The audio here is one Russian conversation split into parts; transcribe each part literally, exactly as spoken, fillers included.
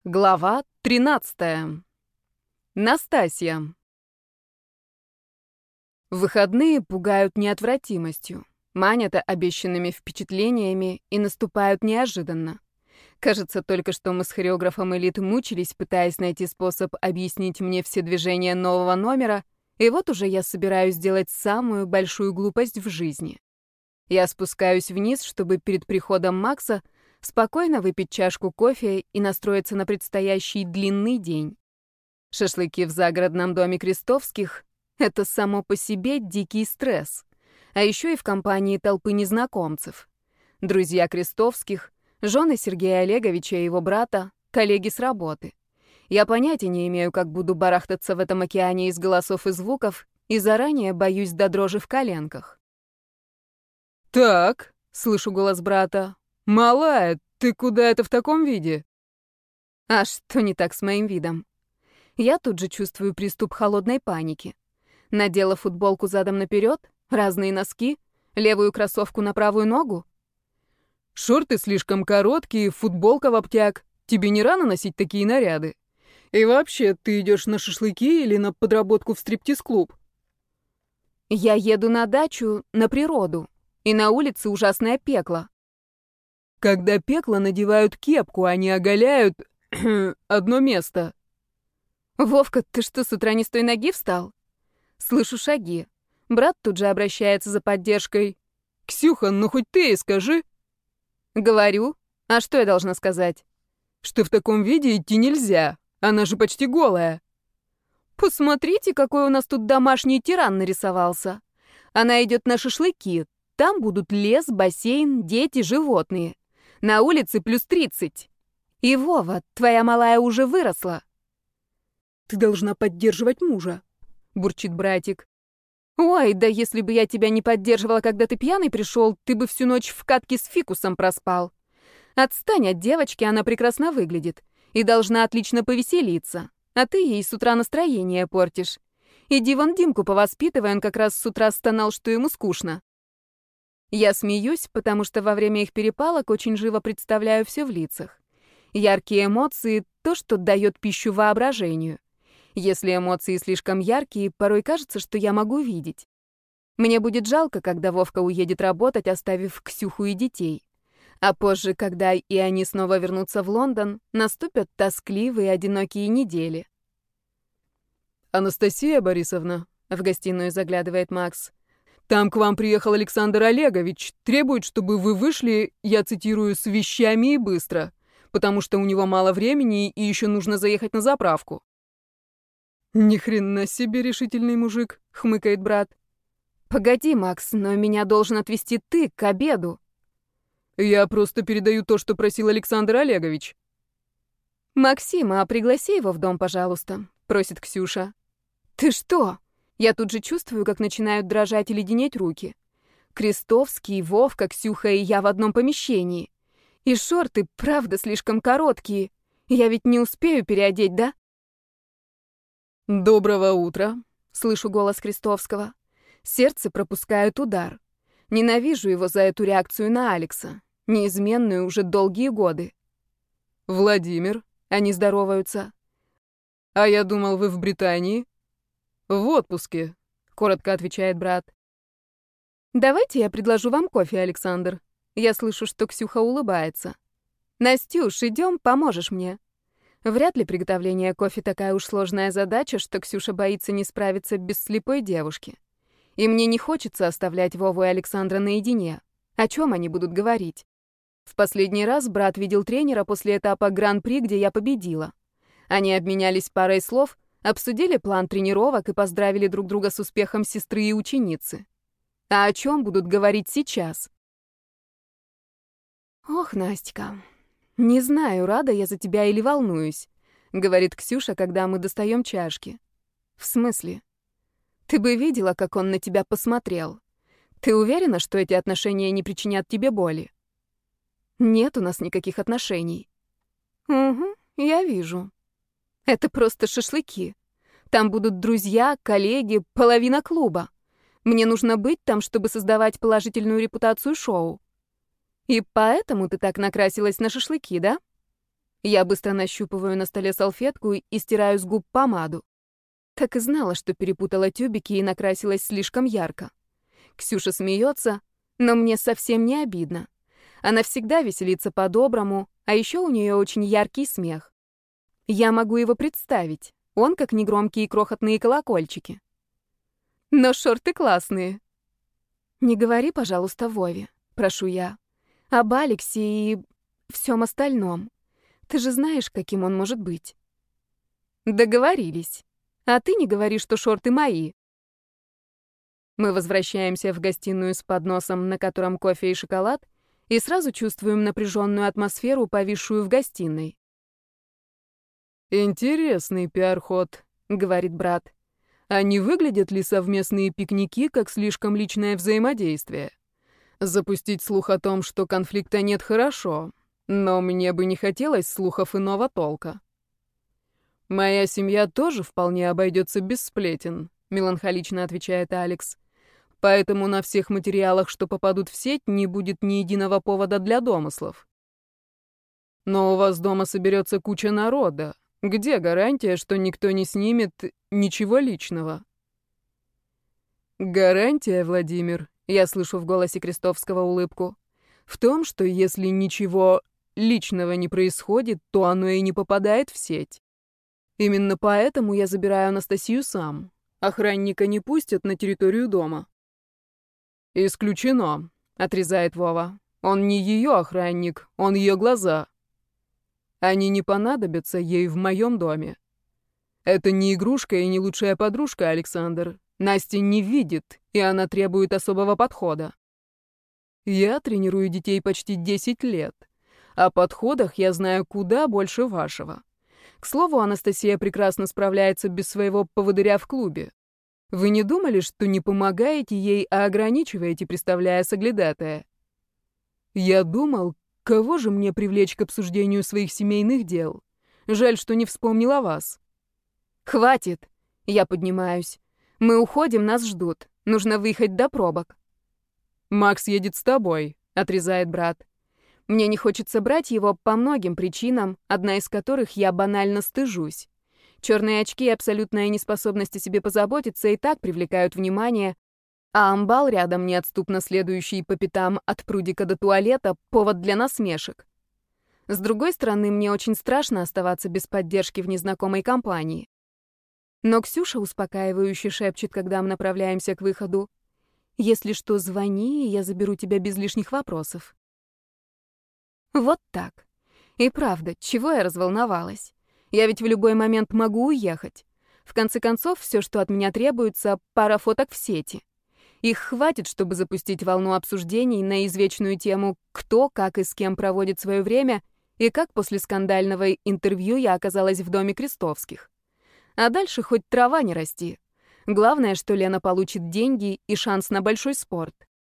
Глава тринадцатая. Настасья. Выходные пугают неотвратимостью, манят обещанными впечатлениями и наступают неожиданно. Кажется, только что мы с хореографом Элит мучились, пытаясь найти способ объяснить мне все движения нового номера, и вот уже я собираюсь сделать самую большую глупость в жизни. Я спускаюсь вниз, чтобы перед приходом Макса спокойно выпить чашку кофе и настроиться на предстоящий длинный день. Шашлыки в загородном доме Крестовских — это само по себе дикий стресс. А еще и в компании толпы незнакомцев. Друзья Крестовских, жены Сергея Олеговича и его брата, коллеги с работы. Я понятия не имею, как буду барахтаться в этом океане из голосов и звуков, и заранее боюсь до дрожи в коленках. «Так», — слышу голос брата, — «малая, ты куда это в таком виде?» А что не так с моим видом? Я тут же чувствую приступ холодной паники. Надела футболку задом наперед, разные носки, левую кроссовку на правую ногу. «Шорты слишком короткие, футболка в обтяг. Тебе не рано носить такие наряды? И вообще, ты идешь на шашлыки или на подработку в стриптиз-клуб?» Я еду на дачу, на природу, и на улице ужасное пекло. Когда пекло надевают кепку, а не оголяют одно место. Вовка, ты что, с утра не с той ноги встал? Слышу шаги. Брат тут же обращается за поддержкой. «Ксюха, ну хоть ты и скажи». Говорю. А что я должна сказать? Что в таком виде идти нельзя. Она же почти голая. Посмотрите, какой у нас тут домашний тиран нарисовался. Она идет на шашлыки. Там будут лес, бассейн, дети, животные. На улице плюс тридцать. И Вова, твоя малая уже выросла. «Ты должна поддерживать мужа», — бурчит братик. Ой, да если бы я тебя не поддерживала, когда ты пьяный пришел, ты бы всю ночь в катке с фикусом проспал. Отстань от девочки, она прекрасно выглядит и должна отлично повеселиться, а ты ей с утра настроение портишь. Иди вон Димку повоспитывай, он как раз с утра стонал, что ему скучно. Я смеюсь, потому что во время их перепалок очень живо представляю все в лицах. Яркие эмоции — то, что дает пищу воображению. Если эмоции слишком яркие, порой кажется, что я могу видеть. Мне будет жалко, когда Вовка уедет работать, оставив Ксюху и детей. А позже, когда и они снова вернутся в Лондон, наступят тоскливые, одинокие недели. «Анастасия Борисовна», — в гостиную заглядывает Макс, — «там к вам приехал Александр Олегович, требует, чтобы вы вышли, я цитирую, с вещами и быстро, потому что у него мало времени и еще нужно заехать на заправку». «Ни хрена себе решительный мужик», — хмыкает брат. «Погоди, Макс, но меня должен отвезти ты к обеду». «Я просто передаю то, что просил Александр Олегович». «Максима, а пригласи его в дом, пожалуйста», — просит Ксюша. «Ты что?» Я тут же чувствую, как начинают дрожать и леденеть руки. Крестовский, Вовка, Ксюха и я в одном помещении. И шорты, правда, слишком короткие. Я ведь не успею переодеть, да? «Доброго утра», — слышу голос Крестовского. Сердце пропускает удар. Ненавижу его за эту реакцию на Алекса, неизменную уже долгие годы. «Владимир», — они здороваются. «А я думал, вы в Британии?» «В отпуске», — коротко отвечает брат. «Давайте я предложу вам кофе, Александр». Я слышу, что Ксюха улыбается. «Настюш, идем, поможешь мне». Вряд ли приготовление кофе такая уж сложная задача, что Ксюша боится не справиться без слепой девушки. И мне не хочется оставлять Вову и Александра наедине. О чем они будут говорить? В последний раз брат видел тренера после этапа Гран-при, где я победила. Они обменялись парой слов, обсудили план тренировок и поздравили друг друга с успехом сестры и ученицы. А о чем будут говорить сейчас? «Ох, Настя, не знаю, рада я за тебя или волнуюсь», — говорит Ксюша, когда мы достаем чашки. «В смысле? Ты бы видела, как он на тебя посмотрел. Ты уверена, что эти отношения не причинят тебе боли?» «Нет у нас никаких отношений». «Угу, я вижу. Это просто шашлыки. Там будут друзья, коллеги, половина клуба. Мне нужно быть там, чтобы создавать положительную репутацию шоу. И поэтому ты так накрасилась на шашлыки, да?» Я быстро нащупываю на столе салфетку и стираю с губ помаду. Так и знала, что перепутала тюбики и накрасилась слишком ярко. Ксюша смеется, но мне совсем не обидно. Она всегда веселится по-доброму, а еще у нее очень яркий смех. Я могу его представить. Он как негромкие крохотные колокольчики. Но шорты классные. Не говори, пожалуйста, Вове, прошу я. Об Алексе и всем остальном. Ты же знаешь, каким он может быть. Договорились. А ты не говори, что шорты мои. Мы возвращаемся в гостиную с подносом, на котором кофе и шоколад, и сразу чувствуем напряженную атмосферу, повисшую в гостиной. «Интересный пиар-ход», — говорит брат. «А не выглядят ли совместные пикники как слишком личное взаимодействие? Запустить слух о том, что конфликта нет, хорошо, но мне бы не хотелось слухов иного толка». «Моя семья тоже вполне обойдется без сплетен», — меланхолично отвечает Алекс. «Поэтому на всех материалах, что попадут в сеть, не будет ни единого повода для домыслов. Но у вас дома соберется куча народа. Где гарантия, что никто не снимет ничего личного?» «Гарантия, Владимир», — я слышу в голосе Крестовского улыбку, «в том, что если ничего личного не происходит, то оно и не попадает в сеть. Именно поэтому я забираю Анастасию сам. Охранника не пустят на территорию дома». «Исключено», — отрезает Вова. «Он не ее охранник, он ее глаза. Они не понадобятся ей в моем доме. Это не игрушка и не лучшая подружка, Александр. Настя не видит, и она требует особого подхода. Я тренирую детей почти десять лет. О подходах я знаю куда больше вашего. К слову, Анастасия прекрасно справляется без своего поводыря в клубе. Вы не думали, что не помогаете ей, а ограничиваете, представляя соглядатая? Я думал, кого же мне привлечь к обсуждению своих семейных дел? Жаль, что не вспомнил о вас. Хватит. Я поднимаюсь. Мы уходим, нас ждут. Нужно выехать до пробок. Макс едет с тобой, отрезает брат. Мне не хочется брать его по многим причинам, одна из которых я банально стыжусь. Черные очки и абсолютная неспособность о себе позаботиться и так привлекают внимание, а амбал рядом, неотступно следующий по пятам от прудика до туалета, повод для насмешек. С другой стороны, мне очень страшно оставаться без поддержки в незнакомой компании. Но Ксюша успокаивающе шепчет, когда мы направляемся к выходу: «Если что, звони, и я заберу тебя без лишних вопросов». Вот так. И правда, чего я разволновалась? Я ведь в любой момент могу уехать. В конце концов, все, что от меня требуется, пара фоток в сети. Их хватит, чтобы запустить волну обсуждений на извечную тему «Кто, как и с кем проводит свое время» и как после скандального интервью я оказалась в доме Крестовских. А дальше хоть трава не расти. Главное, что Лена получит деньги и шанс на большой спорт.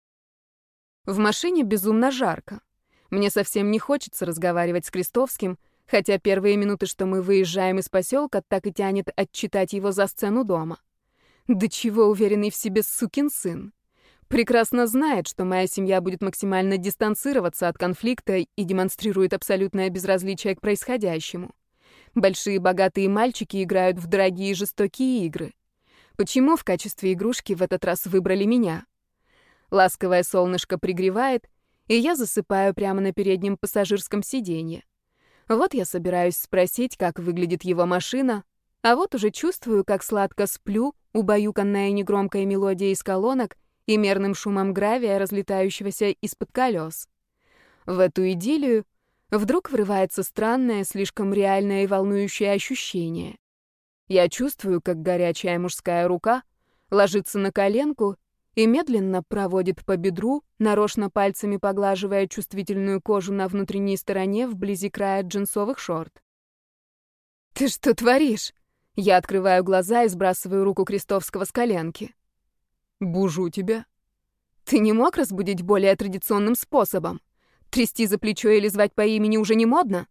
В машине безумно жарко. Мне совсем не хочется разговаривать с Крестовским, хотя первые минуты, что мы выезжаем из поселка, так и тянет отчитать его за сцену дома. Да чего уверенный в себе сукин сын. Прекрасно знает, что моя семья будет максимально дистанцироваться от конфликта и демонстрирует абсолютное безразличие к происходящему. Большие богатые мальчики играют в дорогие жестокие игры. Почему в качестве игрушки в этот раз выбрали меня? Ласковое солнышко пригревает, и я засыпаю прямо на переднем пассажирском сиденье. Вот я собираюсь спросить, как выглядит его машина, а вот уже чувствую, как сладко сплю, убаюканная негромкой мелодией из колонок и мерным шумом гравия, разлетающегося из-под колес. В эту идиллию вдруг врывается странное, слишком реальное и волнующее ощущение. Я чувствую, как горячая мужская рука ложится на коленку и медленно проводит по бедру, нарочно пальцами поглаживая чувствительную кожу на внутренней стороне вблизи края джинсовых шорт. «Ты что творишь?» Я открываю глаза и сбрасываю руку Крестовского с коленки. «Бужу тебя». «Ты не мог разбудить более традиционным способом? Трясти за плечо или звать по имени уже не модно?»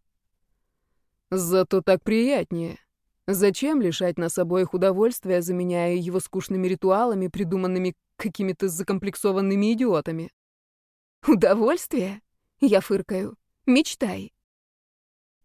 «Зато так приятнее. Зачем лишать нас обоих удовольствия, заменяя его скучными ритуалами, придуманными какими-то закомплексованными идиотами?» «Удовольствие?» — я фыркаю. «Мечтай».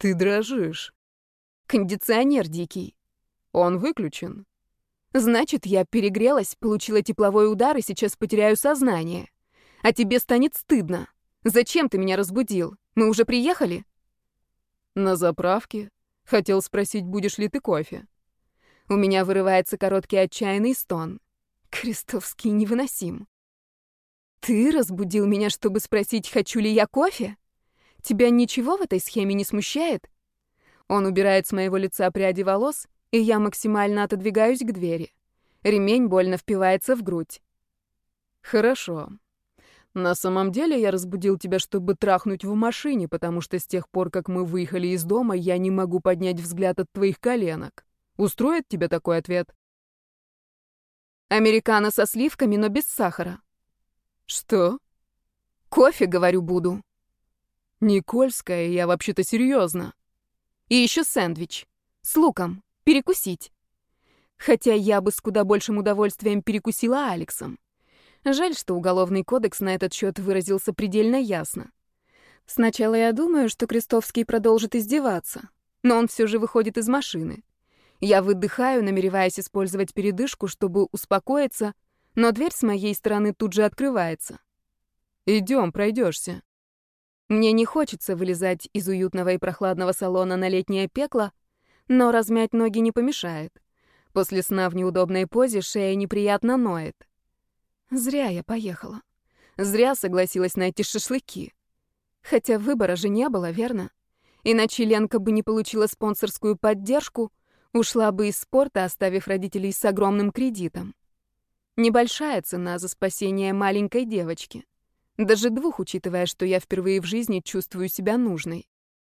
Ты дрожишь. Кондиционер дикий. Он выключен. Значит, я перегрелась, получила тепловой удар и сейчас потеряю сознание. А тебе станет стыдно. Зачем ты меня разбудил? Мы уже приехали? На заправке. Хотел спросить, будешь ли ты кофе. У меня вырывается короткий отчаянный стон. Крестовский невыносим. Ты разбудил меня, чтобы спросить, хочу ли я кофе? Тебя ничего в этой схеме не смущает? Он убирает с моего лица пряди волос, и я максимально отодвигаюсь к двери. Ремень больно впивается в грудь. Хорошо. На самом деле я разбудил тебя, чтобы трахнуть в машине, потому что с тех пор, как мы выехали из дома, я не могу поднять взгляд от твоих коленок. Устроит тебя такой ответ? Американо со сливками, но без сахара. Что? Кофе, говорю, буду. Никольская, я вообще-то серьезно. И еще сэндвич. С луком. Перекусить. Хотя я бы с куда большим удовольствием перекусила Алексом. Жаль, что Уголовный кодекс на этот счет выразился предельно ясно. Сначала я думаю, что Крестовский продолжит издеваться, но он все же выходит из машины. Я выдыхаю, намереваясь использовать передышку, чтобы успокоиться, но дверь с моей стороны тут же открывается. Идем, пройдешься. Мне не хочется вылезать из уютного и прохладного салона на летнее пекло, но размять ноги не помешает. После сна в неудобной позе шея неприятно ноет. Зря я поехала. Зря согласилась на эти шашлыки. Хотя выбора же не было, верно? Иначе Ленка бы не получила спонсорскую поддержку, ушла бы из спорта, оставив родителей с огромным кредитом. Небольшая цена за спасение маленькой девочки. Даже двух, учитывая, что я впервые в жизни чувствую себя нужной.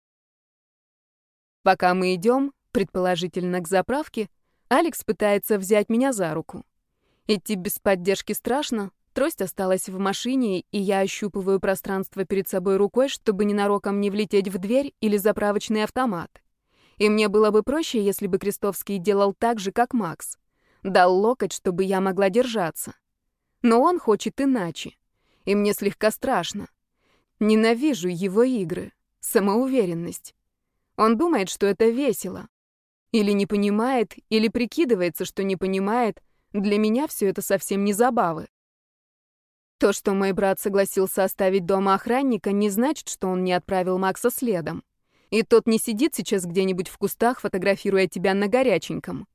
Пока мы идем, предположительно, к заправке, Алекс пытается взять меня за руку. Идти без поддержки страшно, трость осталась в машине, и я ощупываю пространство перед собой рукой, чтобы ненароком не влететь в дверь или заправочный автомат. И мне было бы проще, если бы Крестовский делал так же, как Макс. Дал локоть, чтобы я могла держаться. Но он хочет иначе, и мне слегка страшно. Ненавижу его игры, самоуверенность. Он думает, что это весело. Или не понимает, или прикидывается, что не понимает. Для меня все это совсем не забавы. То, что мой брат согласился оставить дома охранника, не значит, что он не отправил Макса следом. И тот не сидит сейчас где-нибудь в кустах, фотографируя тебя на горяченьком.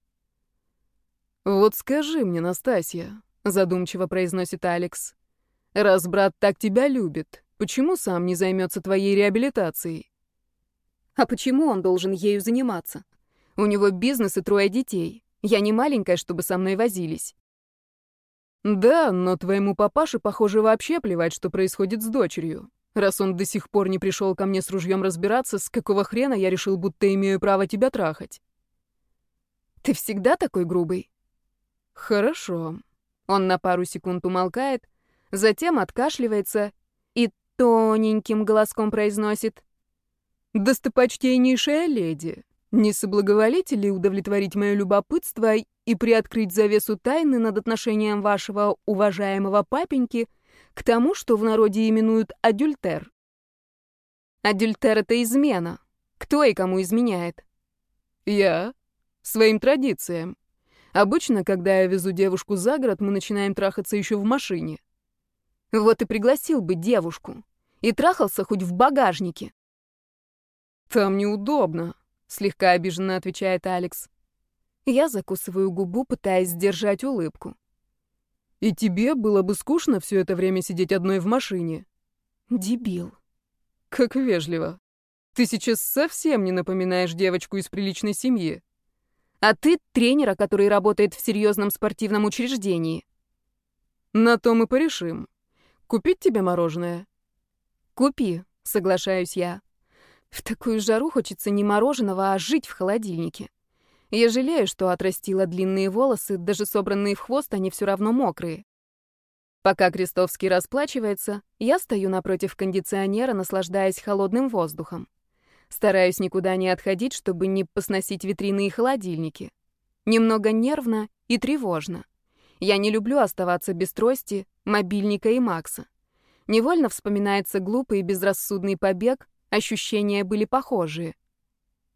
«Вот скажи мне, Настасья», — задумчиво произносит Алекс, «раз брат так тебя любит, почему сам не займется твоей реабилитацией?» А почему он должен ею заниматься? У него бизнес и трое детей. Я не маленькая, чтобы со мной возились. Да, но твоему папаше, похоже, вообще плевать, что происходит с дочерью. Раз он до сих пор не пришел ко мне с ружьем разбираться, с какого хрена я решил, будто имею право тебя трахать? Ты всегда такой грубый? Хорошо. Он на пару секунд умолкает, затем откашливается и тоненьким голоском произносит: «Достопочтеннейшая леди, не соблаговолите ли удовлетворить мое любопытство и приоткрыть завесу тайны над отношением вашего уважаемого папеньки к тому, что в народе именуют адюльтер?» Адюльтер — это измена. Кто и кому изменяет? Я. Своим традициям. Обычно, когда я везу девушку за город, мы начинаем трахаться еще в машине. Вот и пригласил бы девушку. И трахался хоть в багажнике. Там неудобно. Слегка обиженно отвечает Алекс. Я закусываю губу, пытаясь сдержать улыбку. И тебе было бы скучно все это время сидеть одной в машине? Дебил. Как вежливо. Ты сейчас совсем не напоминаешь девочку из приличной семьи. А ты тренера, который работает в серьезном спортивном учреждении. На то мы порешим. Купить тебе мороженое? Купи, соглашаюсь я. В такую жару хочется не мороженого, а жить в холодильнике. Я жалею, что отрастила длинные волосы, даже собранные в хвост, они все равно мокрые. Пока Крестовский расплачивается, я стою напротив кондиционера, наслаждаясь холодным воздухом. Стараюсь никуда не отходить, чтобы не посносить витрины и холодильники. Немного нервно и тревожно. Я не люблю оставаться без трости, мобильника и Макса. Невольно вспоминается глупый и безрассудный побег, ощущения были похожие.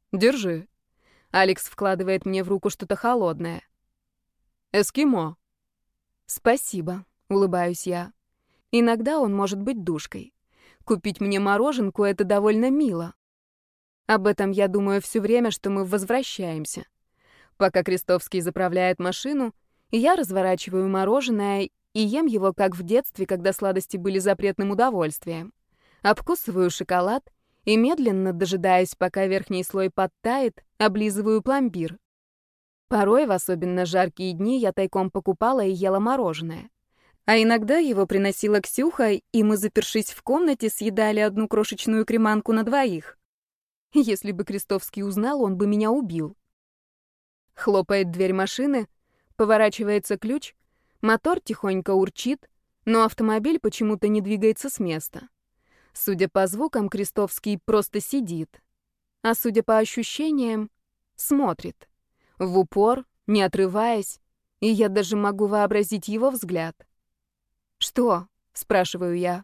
Держи. Алекс вкладывает мне в руку что-то холодное. Эскимо. Спасибо, улыбаюсь я. Иногда он может быть душкой. Купить мне мороженку — это довольно мило. Об этом я думаю все время, что мы возвращаемся. Пока Крестовский заправляет машину, я разворачиваю мороженое и ем его, как в детстве, когда сладости были запретным удовольствием. Обкусываю шоколад и, медленно дожидаясь, пока верхний слой подтает, облизываю пломбир. Порой, в особенно жаркие дни, я тайком покупала и ела мороженое. А иногда его приносила Ксюха, и мы, запершись в комнате, съедали одну крошечную креманку на двоих. Если бы Крестовский узнал, он бы меня убил. Хлопает дверь машины, поворачивается ключ, мотор тихонько урчит, но автомобиль почему-то не двигается с места. Судя по звукам, Крестовский просто сидит. А судя по ощущениям, смотрит. В упор, не отрываясь, и я даже могу вообразить его взгляд. «Что?» — спрашиваю я.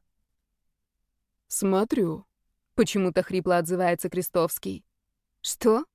«Смотрю», — почему-то хрипло отзывается Крестовский. «Что?»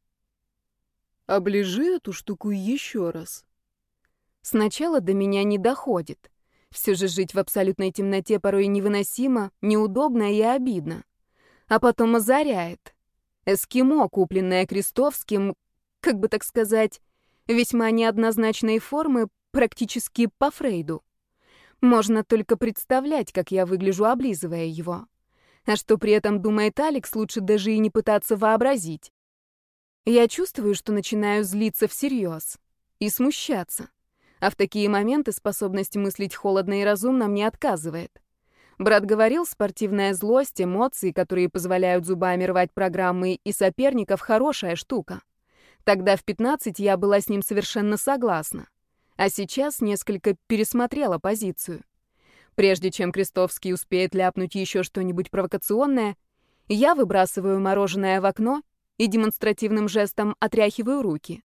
«Оближи эту штуку еще раз». Сначала до меня не доходит. Все же жить в абсолютной темноте порой невыносимо, неудобно и обидно. А потом озаряет. Эскимо, купленное Крестовским, как бы так сказать, весьма неоднозначной формы, практически по Фрейду. Можно только представлять, как я выгляжу, облизывая его. А что при этом думает Алекс, лучше даже и не пытаться вообразить. Я чувствую, что начинаю злиться всерьез и смущаться. А в такие моменты способность мыслить холодно и разумно мне отказывает. Брат говорил, спортивная злость, эмоции, которые позволяют зубами рвать программы и соперников, хорошая штука. Тогда в пятнадцать я была с ним совершенно согласна. А сейчас несколько пересмотрела позицию. Прежде чем Крестовский успеет ляпнуть еще что-нибудь провокационное, я выбрасываю мороженое в окно и демонстративным жестом отряхиваю руки.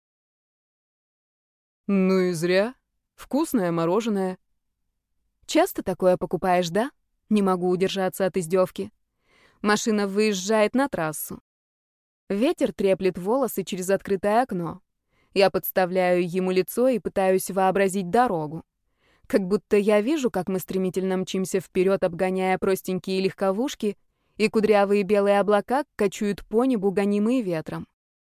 «Ну и зря. Вкусное мороженое». «Часто такое покупаешь, да?» Не могу удержаться от издевки. Машина выезжает на трассу. Ветер треплет волосы через открытое окно. Я подставляю ему лицо и пытаюсь вообразить дорогу. Как будто я вижу, как мы стремительно мчимся вперед, обгоняя простенькие легковушки, и кудрявые белые облака кочуют по небу, гонимые ветром.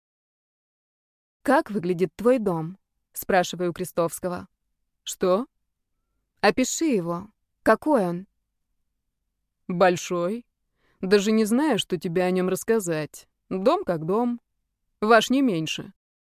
«Как выглядит твой дом?» — спрашиваю Крестовского. «Что?» «Опиши его. Какой он?» «Большой. Даже не знаю, что тебе о нем рассказать. Дом как дом. Ваш не меньше».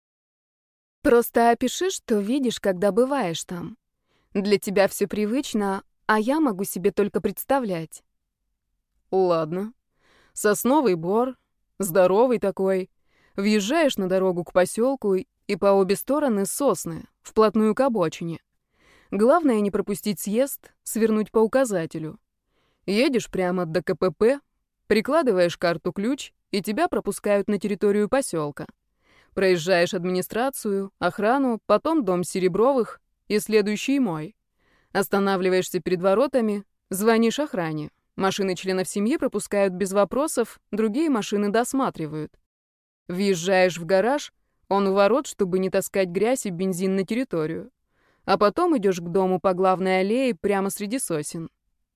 «Просто опиши, что видишь, когда бываешь там. Для тебя все привычно, а я могу себе только представлять». «Ладно. Сосновый бор. Здоровый такой. Въезжаешь на дорогу к поселку, и по обе стороны сосны, вплотную к обочине. Главное не пропустить съезд, свернуть по указателю. Едешь прямо до ка пэ пэ, прикладываешь карту-ключ, и тебя пропускают на территорию поселка. Проезжаешь администрацию, охрану, потом дом Серебровых и следующий мой. Останавливаешься перед воротами, звонишь охране. Машины членов семьи пропускают без вопросов, другие машины досматривают. Въезжаешь в гараж, он у ворот, чтобы не таскать грязь и бензин на территорию. А потом идешь к дому по главной аллее прямо среди сосен.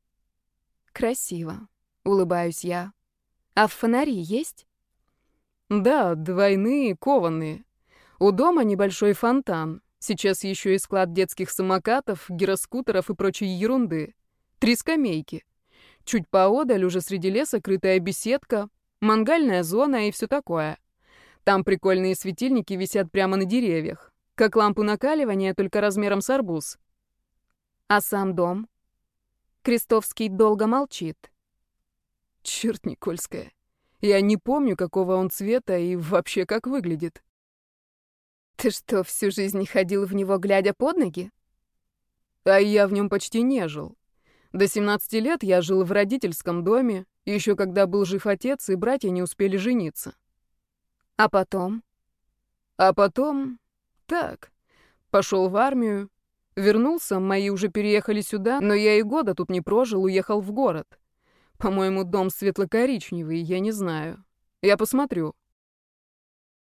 «Красиво», — улыбаюсь я. «А фонари есть?» «Да, двойные, кованые. У дома небольшой фонтан. Сейчас еще и склад детских самокатов, гироскутеров и прочей ерунды. Три скамейки. Чуть поодаль, уже среди леса, крытая беседка, мангальная зона и все такое. Там прикольные светильники висят прямо на деревьях, как лампы накаливания, только размером с арбуз». «А сам дом?» Крестовский долго молчит. «Черт, Никольская. Я не помню, какого он цвета и вообще как выглядит». «Ты что, всю жизнь ходил в него, глядя под ноги?» «А я в нем почти не жил. До семнадцати лет я жил в родительском доме, еще когда был жив отец, и братья не успели жениться». «А потом?» «А потом... так. Пошел в армию. Вернулся, мои уже переехали сюда, но я и года тут не прожил, уехал в город. По-моему, дом светло-коричневый, я не знаю. Я посмотрю».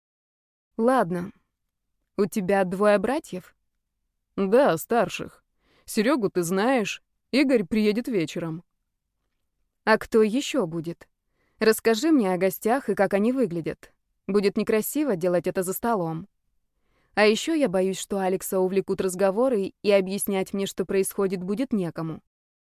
Ладно. У тебя двое братьев? Да, старших. Серегу ты знаешь. Игорь приедет вечером. А кто еще будет? Расскажи мне о гостях и как они выглядят. Будет некрасиво делать это за столом. А еще я боюсь, что Алекса увлекут разговоры, и объяснять мне, что происходит, будет некому.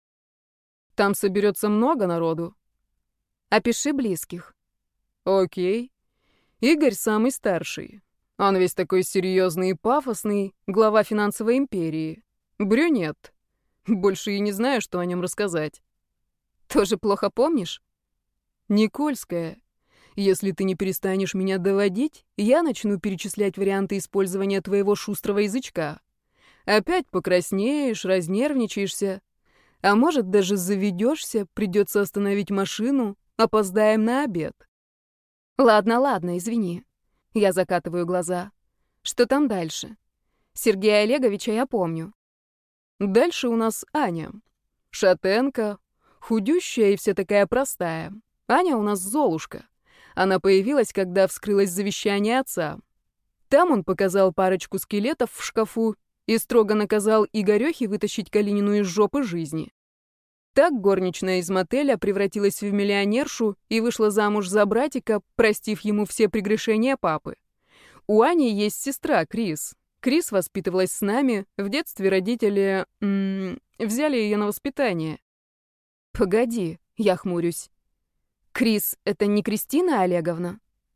Там соберется много народу. Опиши близких. Окей. Игорь самый старший. Он весь такой серьезный и пафосный, глава финансовой империи. Брюнет. Больше и не знаю, что о нем рассказать. Тоже плохо помнишь? Никольская. Если ты не перестанешь меня доводить, я начну перечислять варианты использования твоего шустрого язычка. Опять покраснеешь, разнервничаешься. А может, даже заведешься, придется остановить машину, опоздаем на обед. Ладно, ладно, извини. Я закатываю глаза. Что там дальше? Сергея Олеговича я помню. Дальше у нас Аня. Шатенка, худющая и вся такая простая. Аня у нас Золушка. Она появилась, когда вскрылось завещание отца. Там он показал парочку скелетов в шкафу и строго наказал Игорёхе вытащить Калинину из жопы жизни. Так горничная из мотеля превратилась в миллионершу и вышла замуж за братика, простив ему все прегрешения папы. У Ани есть сестра Крис. Крис воспитывалась с нами, в детстве родители м -м, взяли ее на воспитание. Погоди, я хмурюсь. Крис — это не Кристина Олеговна?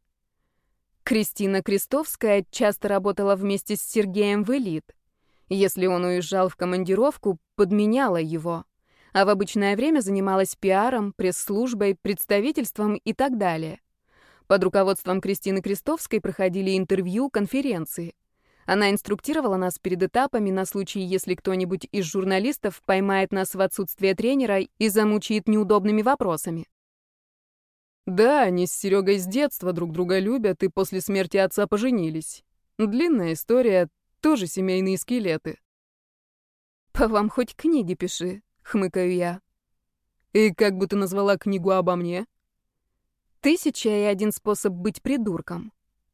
Кристина Крестовская часто работала вместе с Сергеем в «Элит». Если он уезжал в командировку, подменяла его, а в обычное время занималась пиаром, пресс-службой, представительством и так далее. Под руководством Кристины Крестовской проходили интервью, конференции. Она инструктировала нас перед этапами на случай, если кто-нибудь из журналистов поймает нас в отсутствие тренера и замучает неудобными вопросами. Да, они с Серегой с детства друг друга любят и после смерти отца поженились. Длинная история, тоже семейные скелеты. По вам хоть книги пиши, хмыкаю я. И как бы ты назвала книгу обо мне? Тысяча и один способ быть придурком.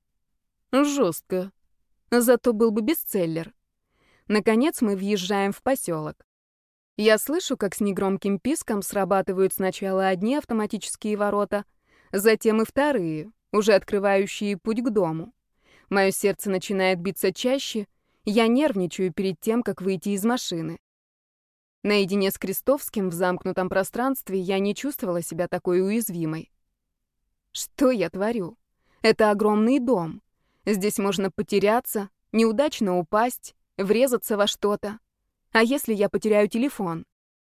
Жестко. Зато был бы бестселлер. Наконец мы въезжаем в поселок. Я слышу, как с негромким писком срабатывают сначала одни автоматические ворота, затем и вторые, уже открывающие путь к дому. Мое сердце начинает биться чаще, я нервничаю перед тем, как выйти из машины. Наедине с Крестовским в замкнутом пространстве я не чувствовала себя такой уязвимой. Что я творю? Это огромный дом. Здесь можно потеряться, неудачно упасть, врезаться во что-то. А если я потеряю телефон?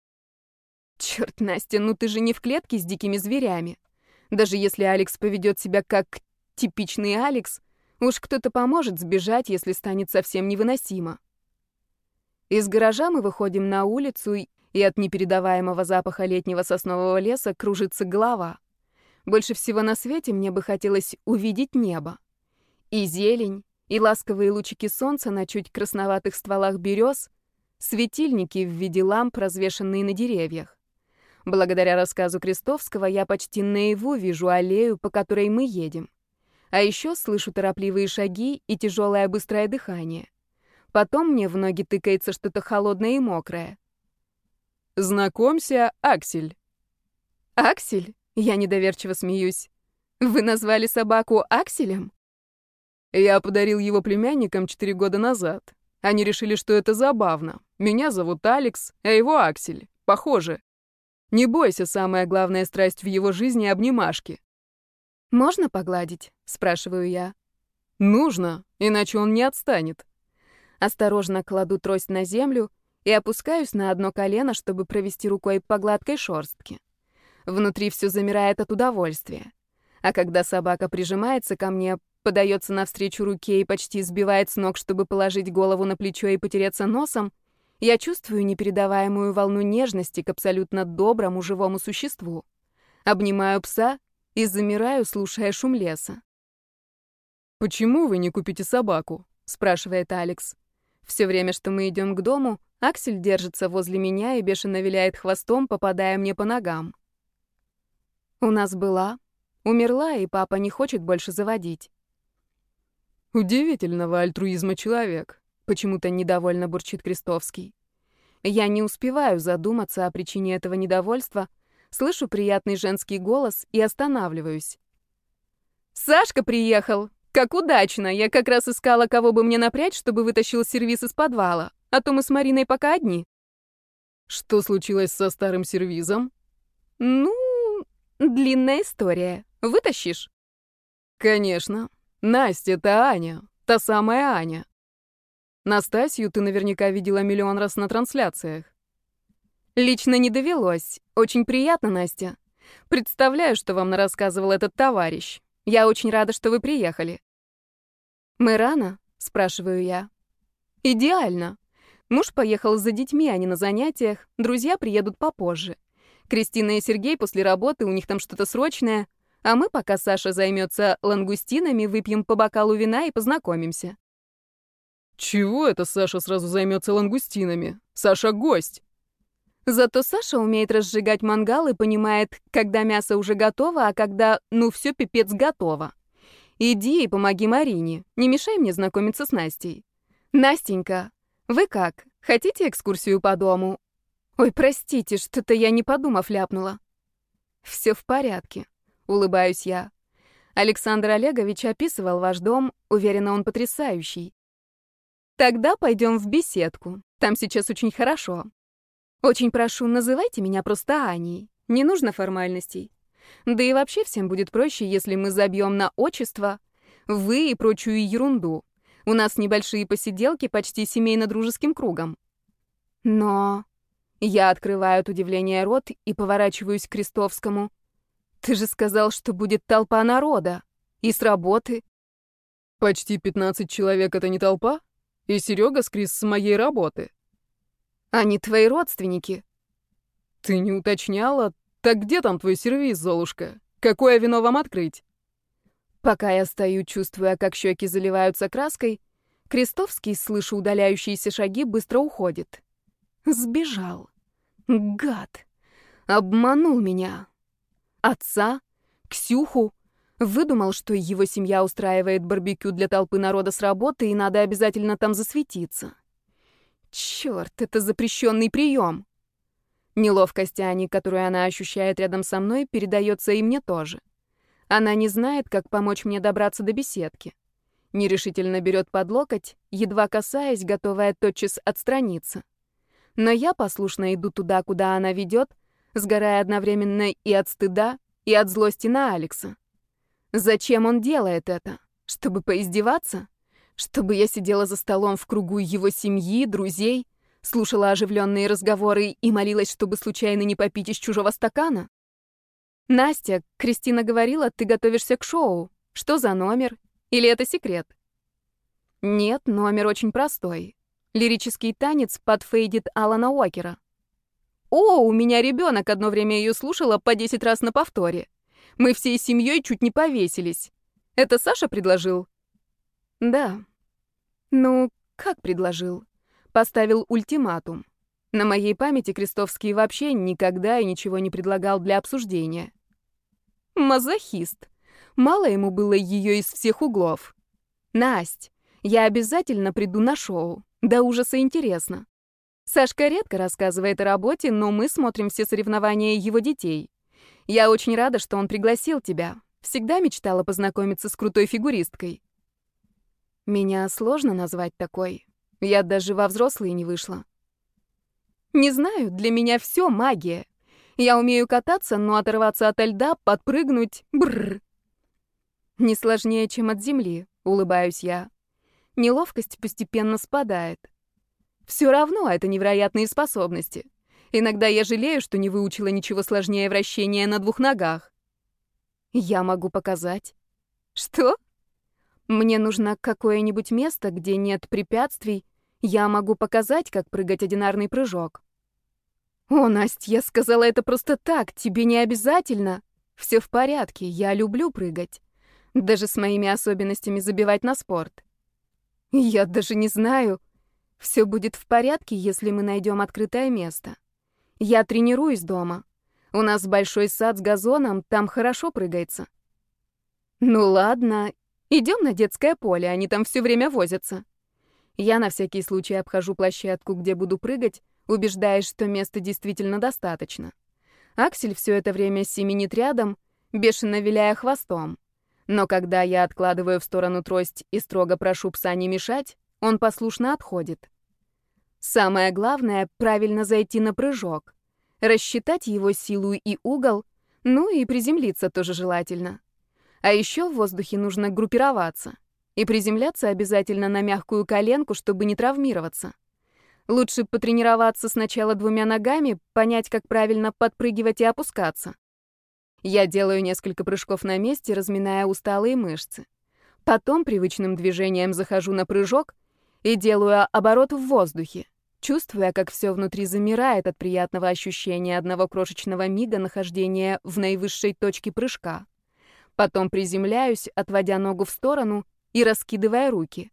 Черт, Настя, ну ты же не в клетке с дикими зверями. Даже если Алекс поведет себя как типичный Алекс, уж кто-то поможет сбежать, если станет совсем невыносимо. Из гаража мы выходим на улицу, и от непередаваемого запаха летнего соснового леса кружится голова. Больше всего на свете мне бы хотелось увидеть небо. И зелень, и ласковые лучики солнца на чуть красноватых стволах берез, светильники в виде ламп, развешанные на деревьях. Благодаря рассказу Крестовского я почти наяву вижу аллею, по которой мы едем. А еще слышу торопливые шаги и тяжелое быстрое дыхание. Потом мне в ноги тыкается что-то холодное и мокрое. «Знакомься, Аксель». «Аксель?» — я недоверчиво смеюсь. «Вы назвали собаку Акселем?» Я подарил его племянникам четыре года назад. Они решили, что это забавно. Меня зовут Алекс, а его Аксель. Похоже. Не бойся, самая главная страсть в его жизни — обнимашки. «Можно погладить?» — спрашиваю я. «Нужно, иначе он не отстанет». Осторожно кладу трость на землю и опускаюсь на одно колено, чтобы провести рукой по гладкой шорстке. Внутри все замирает от удовольствия. А когда собака прижимается ко мне, подается навстречу руке и почти сбивает с ног, чтобы положить голову на плечо и потереться носом, я чувствую непередаваемую волну нежности к абсолютно доброму живому существу. Обнимаю пса и замираю, слушая шум леса. «Почему вы не купите собаку?» — спрашивает Алекс. Все время, что мы идем к дому, Аксель держится возле меня и бешено виляет хвостом, попадая мне по ногам. У нас была, умерла, и папа не хочет больше заводить. Удивительного альтруизма человек. Почему-то недовольно бурчит Крестовский. Я не успеваю задуматься о причине этого недовольства, слышу приятный женский голос и останавливаюсь. «Сашка приехал! Как удачно! Я как раз искала, кого бы мне напрячь, чтобы вытащил сервиз из подвала, а то мы с Мариной пока одни». «Что случилось со старым сервизом?» «Ну, длинная история. Вытащишь?» «Конечно. Настя, это Аня. Та самая Аня. Настасью ты наверняка видела миллион раз на трансляциях». «Лично не довелось. Очень приятно, Настя. Представляю, что вам нарассказывал этот товарищ. Я очень рада, что вы приехали». «Мы рано?» — спрашиваю я. «Идеально. Муж поехал за детьми, а не на занятиях. Друзья приедут попозже. Кристина и Сергей после работы, у них там что-то срочное. А мы, пока Саша займется лангустинами, выпьем по бокалу вина и познакомимся». «Чего это Саша сразу займется лангустинами? Саша гость». Зато Саша умеет разжигать мангал и понимает, когда мясо уже готово, а когда, ну, все пипец готово. Иди и помоги Марине. Не мешай мне знакомиться с Настей. Настенька, вы как? Хотите экскурсию по дому? Ой, простите, что-то я не подумав ляпнула. Все в порядке, улыбаюсь я. Александр Олегович описывал ваш дом, уверена, он потрясающий. Тогда пойдем в беседку. Там сейчас очень хорошо. Очень прошу, называйте меня просто Аней. Не нужно формальностей. Да и вообще всем будет проще, если мы забьем на отчество, вы и прочую ерунду. У нас небольшие посиделки почти семейно-дружеским кругом. Но... Я открываю от удивления рот и поворачиваюсь к Крестовскому. Ты же сказал, что будет толпа народа. И с работы. Почти пятнадцать человек — это не толпа? И Серега с Крис с моей работы. Они твои родственники. Ты не уточняла? Так где там твой сервиз, Золушка? Какое вино вам открыть? Пока я стою, чувствуя, как щеки заливаются краской, Крестовский, слыша удаляющиеся шаги, быстро уходит. Сбежал. Гад. Обманул меня. Отца, Ксюху. Выдумал, что его семья устраивает барбекю для толпы народа с работы, и надо обязательно там засветиться. Черт, это запрещенный прием. Неловкость Ани, которую она ощущает рядом со мной, передается и мне тоже. Она не знает, как помочь мне добраться до беседки. Нерешительно берет под локоть, едва касаясь, готовая тотчас отстраниться. Но я послушно иду туда, куда она ведет, сгорая одновременно и от стыда, и от злости на Алекса. Зачем он делает это? Чтобы поиздеваться? Чтобы я сидела за столом в кругу его семьи, друзей, слушала оживленные разговоры и молилась, чтобы случайно не попить из чужого стакана? «Настя, Кристина говорила, ты готовишься к шоу. Что за номер? Или это секрет?» «Нет, номер очень простой. Лирический танец под фейдит Алана Уокера». «О, у меня ребенок одно время ее слушала по десять раз на повторе. Мы всей семьей чуть не повесились. Это Саша предложил?» «Да». «Ну, как предложил?» Поставил ультиматум. На моей памяти Крестовский вообще никогда и ничего не предлагал для обсуждения. Мазохист. Мало ему было ее из всех углов. «Насть, я обязательно приду на шоу. До ужаса интересно. Сашка редко рассказывает о работе, но мы смотрим все соревнования его детей. Я очень рада, что он пригласил тебя. Всегда мечтала познакомиться с крутой фигуристкой». Меня сложно назвать такой. Я даже во взрослые не вышла. Не знаю, для меня все магия. Я умею кататься, но оторваться от льда, подпрыгнуть — бррр. Не сложнее, чем от земли, улыбаюсь я. Неловкость постепенно спадает. Все равно это невероятные способности. Иногда я жалею, что не выучила ничего сложнее вращения на двух ногах. Я могу показать. Что? Мне нужно какое-нибудь место, где нет препятствий. Я могу показать, как прыгать одинарный прыжок. О, Настя, я сказала это просто так, тебе не обязательно. Все в порядке, я люблю прыгать. Даже с моими особенностями забивать на спорт. Я даже не знаю. Все будет в порядке, если мы найдем открытое место. Я тренируюсь дома. У нас большой сад с газоном, там хорошо прыгается. Ну ладно, Идем на детское поле, они там все время возятся. Я на всякий случай обхожу площадку, где буду прыгать, убеждаясь, что места действительно достаточно. Аксель все это время семенит рядом, бешено виляя хвостом. Но когда я откладываю в сторону трость и строго прошу пса не мешать, он послушно отходит. Самое главное — правильно зайти на прыжок, рассчитать его силу и угол, ну и приземлиться тоже желательно. А еще в воздухе нужно группироваться. И приземляться обязательно на мягкую коленку, чтобы не травмироваться. Лучше потренироваться сначала двумя ногами, понять, как правильно подпрыгивать и опускаться. Я делаю несколько прыжков на месте, разминая усталые мышцы. Потом привычным движением захожу на прыжок и делаю оборот в воздухе, чувствуя, как все внутри замирает от приятного ощущения одного крошечного мига нахождения в наивысшей точке прыжка. Потом приземляюсь, отводя ногу в сторону и раскидывая руки.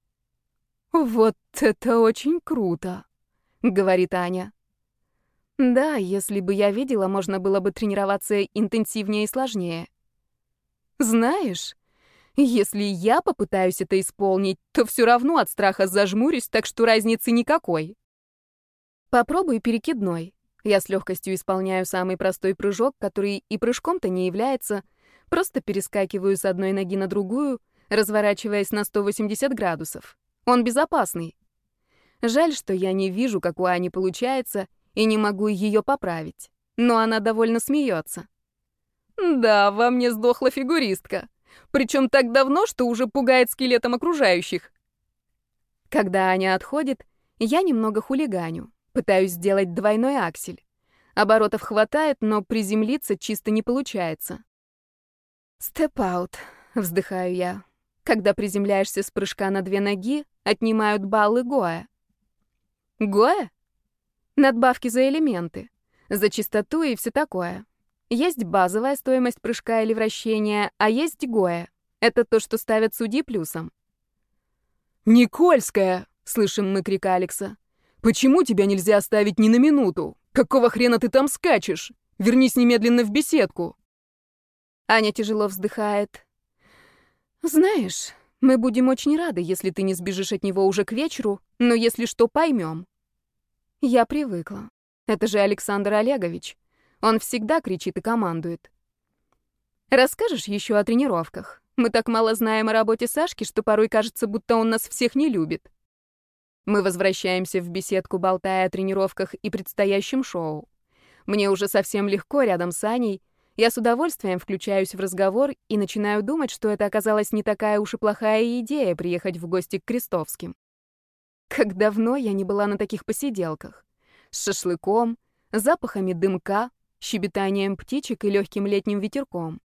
«Вот это очень круто», — говорит Аня. Да, если бы я видела, можно было бы тренироваться интенсивнее и сложнее. Знаешь, если я попытаюсь это исполнить, то все равно от страха зажмурюсь, так что разницы никакой. Попробуй перекидной. Я с легкостью исполняю самый простой прыжок, который и прыжком-то не является, просто перескакиваю с одной ноги на другую, разворачиваясь на сто восемьдесят градусов. Он безопасный. Жаль, что я не вижу, как у Ани получается, и не могу ее поправить. Но она довольно смеется. Да, во мне сдохла фигуристка. Причем так давно, что уже пугает скелетом окружающих. Когда Аня отходит, я немного хулиганю. Пытаюсь сделать двойной аксель. Оборотов хватает, но приземлиться чисто не получается. «Степ-аут», — вздыхаю я. Когда приземляешься с прыжка на две ноги, отнимают баллы Гоя. Гоя? Надбавки за элементы, за чистоту и все такое. Есть базовая стоимость прыжка или вращения, а есть Гоя. Это то, что ставят судьи плюсом. «Никольская!» — слышим мы крик Алекса. «Почему тебя нельзя оставить ни на минуту? Какого хрена ты там скачешь? Вернись немедленно в беседку!» Аня тяжело вздыхает. «Знаешь, мы будем очень рады, если ты не сбежишь от него уже к вечеру, но если что, поймем». Я привыкла. Это же Александр Олегович. Он всегда кричит и командует. «Расскажешь еще о тренировках? Мы так мало знаем о работе Сашки, что порой кажется, будто он нас всех не любит». Мы возвращаемся в беседку, болтая о тренировках и предстоящем шоу. Мне уже совсем легко рядом с Аней. Я с удовольствием включаюсь в разговор и начинаю думать, что это оказалась не такая уж и плохая идея приехать в гости к Крестовским. Как давно я не была на таких посиделках. С шашлыком, запахами дымка, щебетанием птичек и легким летним ветерком.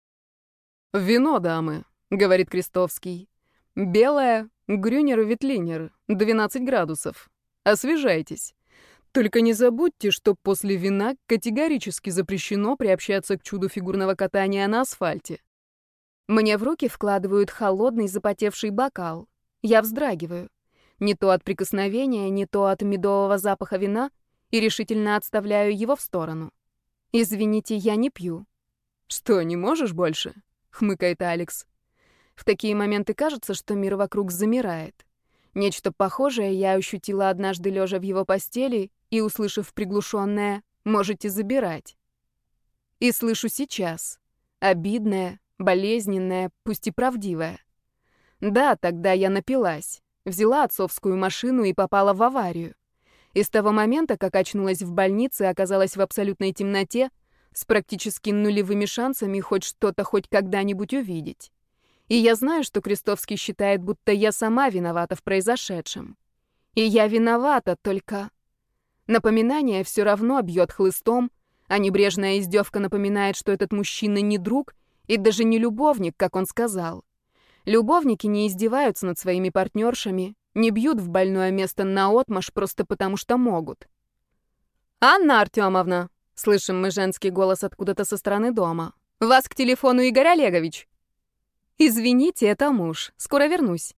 «Вино, дамы», — говорит Крестовский. «Белое, Грюнер-Ветлинер, двенадцать градусов. Освежайтесь. Только не забудьте, что после вина категорически запрещено приобщаться к чуду фигурного катания на асфальте». Мне в руки вкладывают холодный запотевший бокал. Я вздрагиваю. Не то от прикосновения, не то от медового запаха вина, и решительно отставляю его в сторону. «Извините, я не пью». «Что, не можешь больше?» — хмыкает Алекс. В такие моменты кажется, что мир вокруг замирает. Нечто похожее я ощутила однажды, лежа в его постели и услышав приглушенное «можете забирать». И слышу сейчас. Обидное, болезненное, пусть и правдивое. Да, тогда я напилась, взяла отцовскую машину и попала в аварию. И с того момента, как очнулась в больнице, оказалась в абсолютной темноте, с практически нулевыми шансами хоть что-то хоть когда-нибудь увидеть. И я знаю, что Крестовский считает, будто я сама виновата в произошедшем. И я виновата, только... Напоминание все равно бьет хлыстом, а небрежная издевка напоминает, что этот мужчина не друг и даже не любовник, как он сказал. Любовники не издеваются над своими партнершами, не бьют в больное место наотмашь просто потому, что могут. «Анна Артемовна!» — слышим мы женский голос откуда-то со стороны дома. «Вас к телефону, Игорь Олегович!» «Извините, это муж. Скоро вернусь».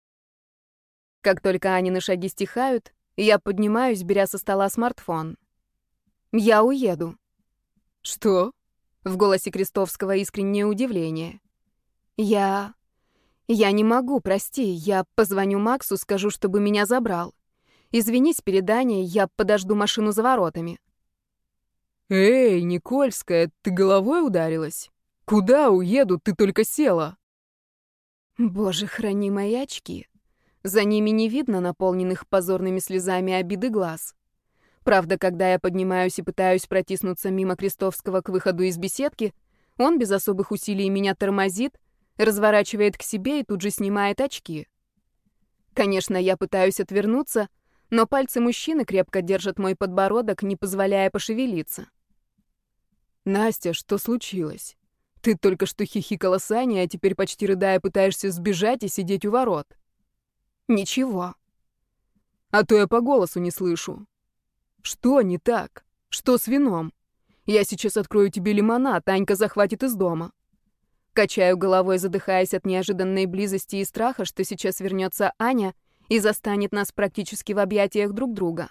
Как только Анины шаги стихают, я поднимаюсь, беря со стола смартфон. «Я уеду». «Что?» — в голосе Крестовского искреннее удивление. «Я... Я не могу, прости. Я позвоню Максу, скажу, чтобы меня забрал. Извинись перед Аней, я подожду машину за воротами. Эй, Никольская, ты головой ударилась? Куда уеду, ты только села. Боже, храни мои очки. За ними не видно наполненных позорными слезами обиды глаз. Правда, когда я поднимаюсь и пытаюсь протиснуться мимо Крестовского к выходу из беседки, он без особых усилий меня тормозит, разворачивает к себе и тут же снимает очки. Конечно, я пытаюсь отвернуться, но пальцы мужчины крепко держат мой подбородок, не позволяя пошевелиться. Настя, что случилось? Ты только что хихикала с Аней, а теперь почти рыдая пытаешься сбежать и сидеть у ворот. Ничего. А то я по голосу не слышу. Что не так? Что с вином? Я сейчас открою тебе лимонад, Анька захватит из дома. Качаю головой, задыхаясь от неожиданной близости и страха, что сейчас вернется Аня и застанет нас практически в объятиях друг друга.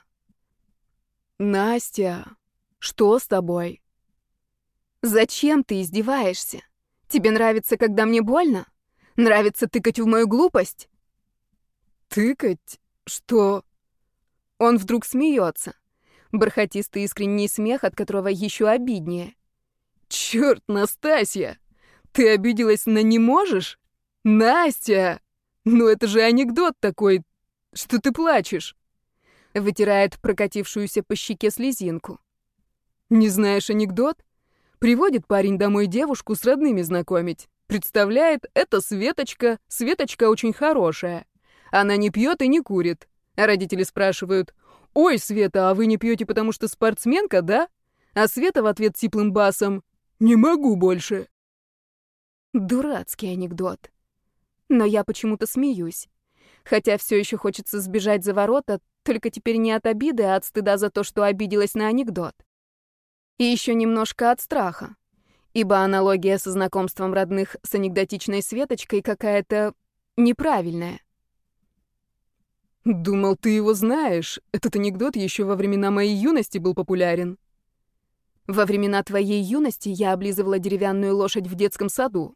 Настя, что с тобой? Зачем ты издеваешься? Тебе нравится, когда мне больно? Нравится тыкать в мою глупость? Тыкать? Что? Он вдруг смеется. Бархатистый искренний смех, от которого еще обиднее. Черт, Настасья! Ты обиделась на «не можешь»? Настя! Ну это же анекдот такой, что ты плачешь. Вытирает прокатившуюся по щеке слезинку. Не знаешь анекдот? Приводит парень домой девушку с родными знакомить. Представляет, это Светочка. Светочка очень хорошая. Она не пьет и не курит. А родители спрашивают: «Ой, Света, а вы не пьете, потому что спортсменка, да?» А Света в ответ сиплым басом: «Не могу больше». Дурацкий анекдот. Но я почему-то смеюсь. Хотя все еще хочется сбежать за ворота, только теперь не от обиды, а от стыда за то, что обиделась на анекдот. И еще немножко от страха. Ибо аналогия со знакомством родных с анекдотичной Светочкой какая-то неправильная. Думал, ты его знаешь. Этот анекдот еще во времена моей юности был популярен. Во времена твоей юности я облизывала деревянную лошадь в детском саду.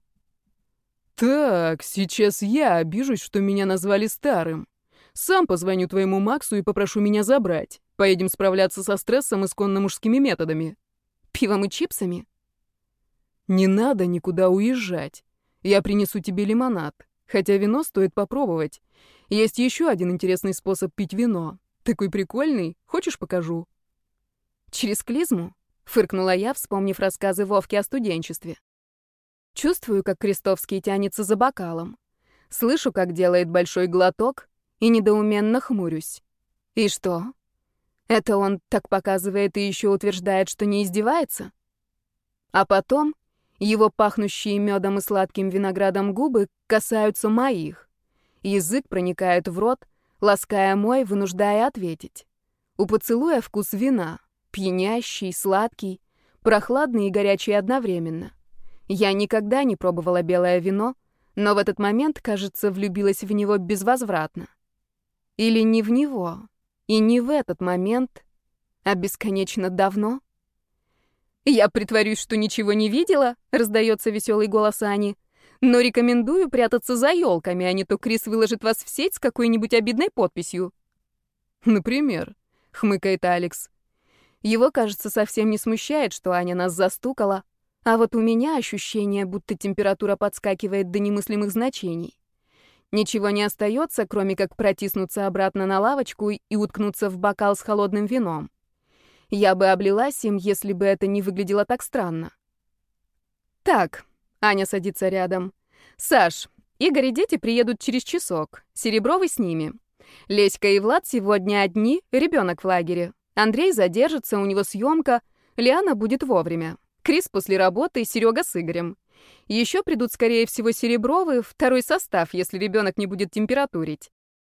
Так, сейчас я обижусь, что меня назвали старым. Сам позвоню твоему Максу и попрошу меня забрать. Поедем справляться со стрессом исконно мужскими методами. Пивом и чипсами? Не надо никуда уезжать. Я принесу тебе лимонад. Хотя вино стоит попробовать. Есть еще один интересный способ пить вино. Такой прикольный. Хочешь, покажу? Через клизму? Фыркнула я, вспомнив рассказы Вовки о студенчестве. Чувствую, как Крестовский тянется за бокалом. Слышу, как делает большой глоток, и недоуменно хмурюсь. И что? Это он так показывает и еще утверждает, что не издевается? А потом его пахнущие медом и сладким виноградом губы касаются моих. Язык проникает в рот, лаская мой, вынуждая ответить. У поцелуя вкус вина, пьянящий, сладкий, прохладный и горячий одновременно. Я никогда не пробовала белое вино, но в этот момент, кажется, влюбилась в него безвозвратно. Или не в него, и не в этот момент, а бесконечно давно. «Я притворюсь, что ничего не видела», — раздается веселый голос Ани. «Но рекомендую прятаться за елками, а не то Крис выложит вас в сеть с какой-нибудь обидной подписью». «Например», — хмыкает Алекс. Его, кажется, совсем не смущает, что Аня нас застукала, а вот у меня ощущение, будто температура подскакивает до немыслимых значений. Ничего не остается, кроме как протиснуться обратно на лавочку и уткнуться в бокал с холодным вином. Я бы облилась им, если бы это не выглядело так странно. «Так», — Аня садится рядом. «Саш, Игорь и дети приедут через часок. Серебровый с ними. Леська и Влад сегодня одни, ребенок в лагере. Андрей задержится, у него съемка. Лиана будет вовремя. Крис после работы, Серега с Игорем. Еще придут, скорее всего, Серебровы, второй состав, если ребенок не будет температурить».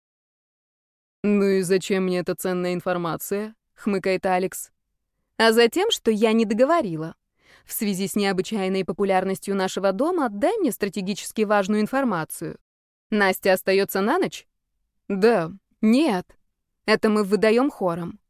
«Ну и зачем мне эта ценная информация?» — хмыкает Алекс. «А затем, что я не договорила. В связи с необычайной популярностью нашего дома, дай мне стратегически важную информацию. Настя остается на ночь?» «Да». «Нет. Это мы выдаем хором».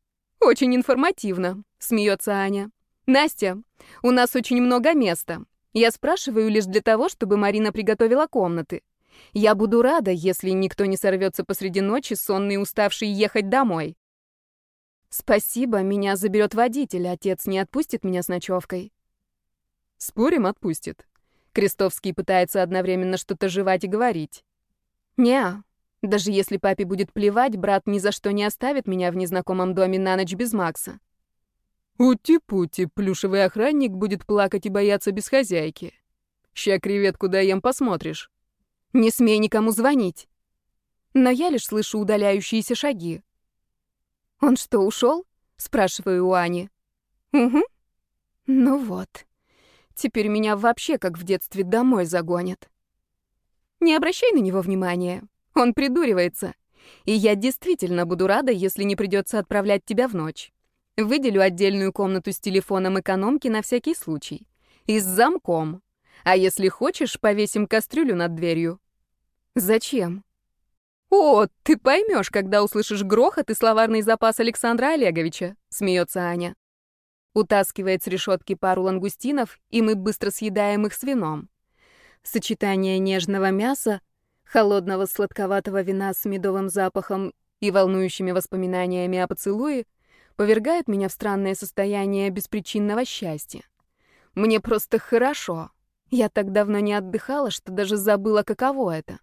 «Очень информативно», — смеется Аня. «Настя, у нас очень много места. Я спрашиваю лишь для того, чтобы Марина приготовила комнаты. Я буду рада, если никто не сорвется посреди ночи, сонный и уставший, ехать домой. Спасибо, меня заберет водитель, отец не отпустит меня с ночевкой. Спорим, отпустит. Крестовский пытается одновременно что-то жевать и говорить. Неа. Даже если папе будет плевать, брат ни за что не оставит меня в незнакомом доме на ночь без Макса. Ути-пути, плюшевый охранник будет плакать и бояться без хозяйки. Ща креветку даем, посмотришь. Не смей никому звонить. Но я лишь слышу удаляющиеся шаги. «Он что, ушел?» — спрашиваю у Ани. «Угу». Ну вот. Теперь меня вообще, как в детстве, домой загонят. Не обращай на него внимания. Он придуривается. И я действительно буду рада, если не придется отправлять тебя в ночь. Выделю отдельную комнату с телефоном экономки на всякий случай. И с замком. А если хочешь, повесим кастрюлю над дверью. Зачем? О, ты поймешь, когда услышишь грохот и словарный запас Александра Олеговича, смеется Аня. Утаскивает с решетки пару лангустинов, и мы быстро съедаем их с вином. Сочетание нежного мяса, холодного сладковатого вина с медовым запахом и волнующими воспоминаниями о поцелуе повергает меня в странное состояние беспричинного счастья. Мне просто хорошо. Я так давно не отдыхала, что даже забыла, каково это.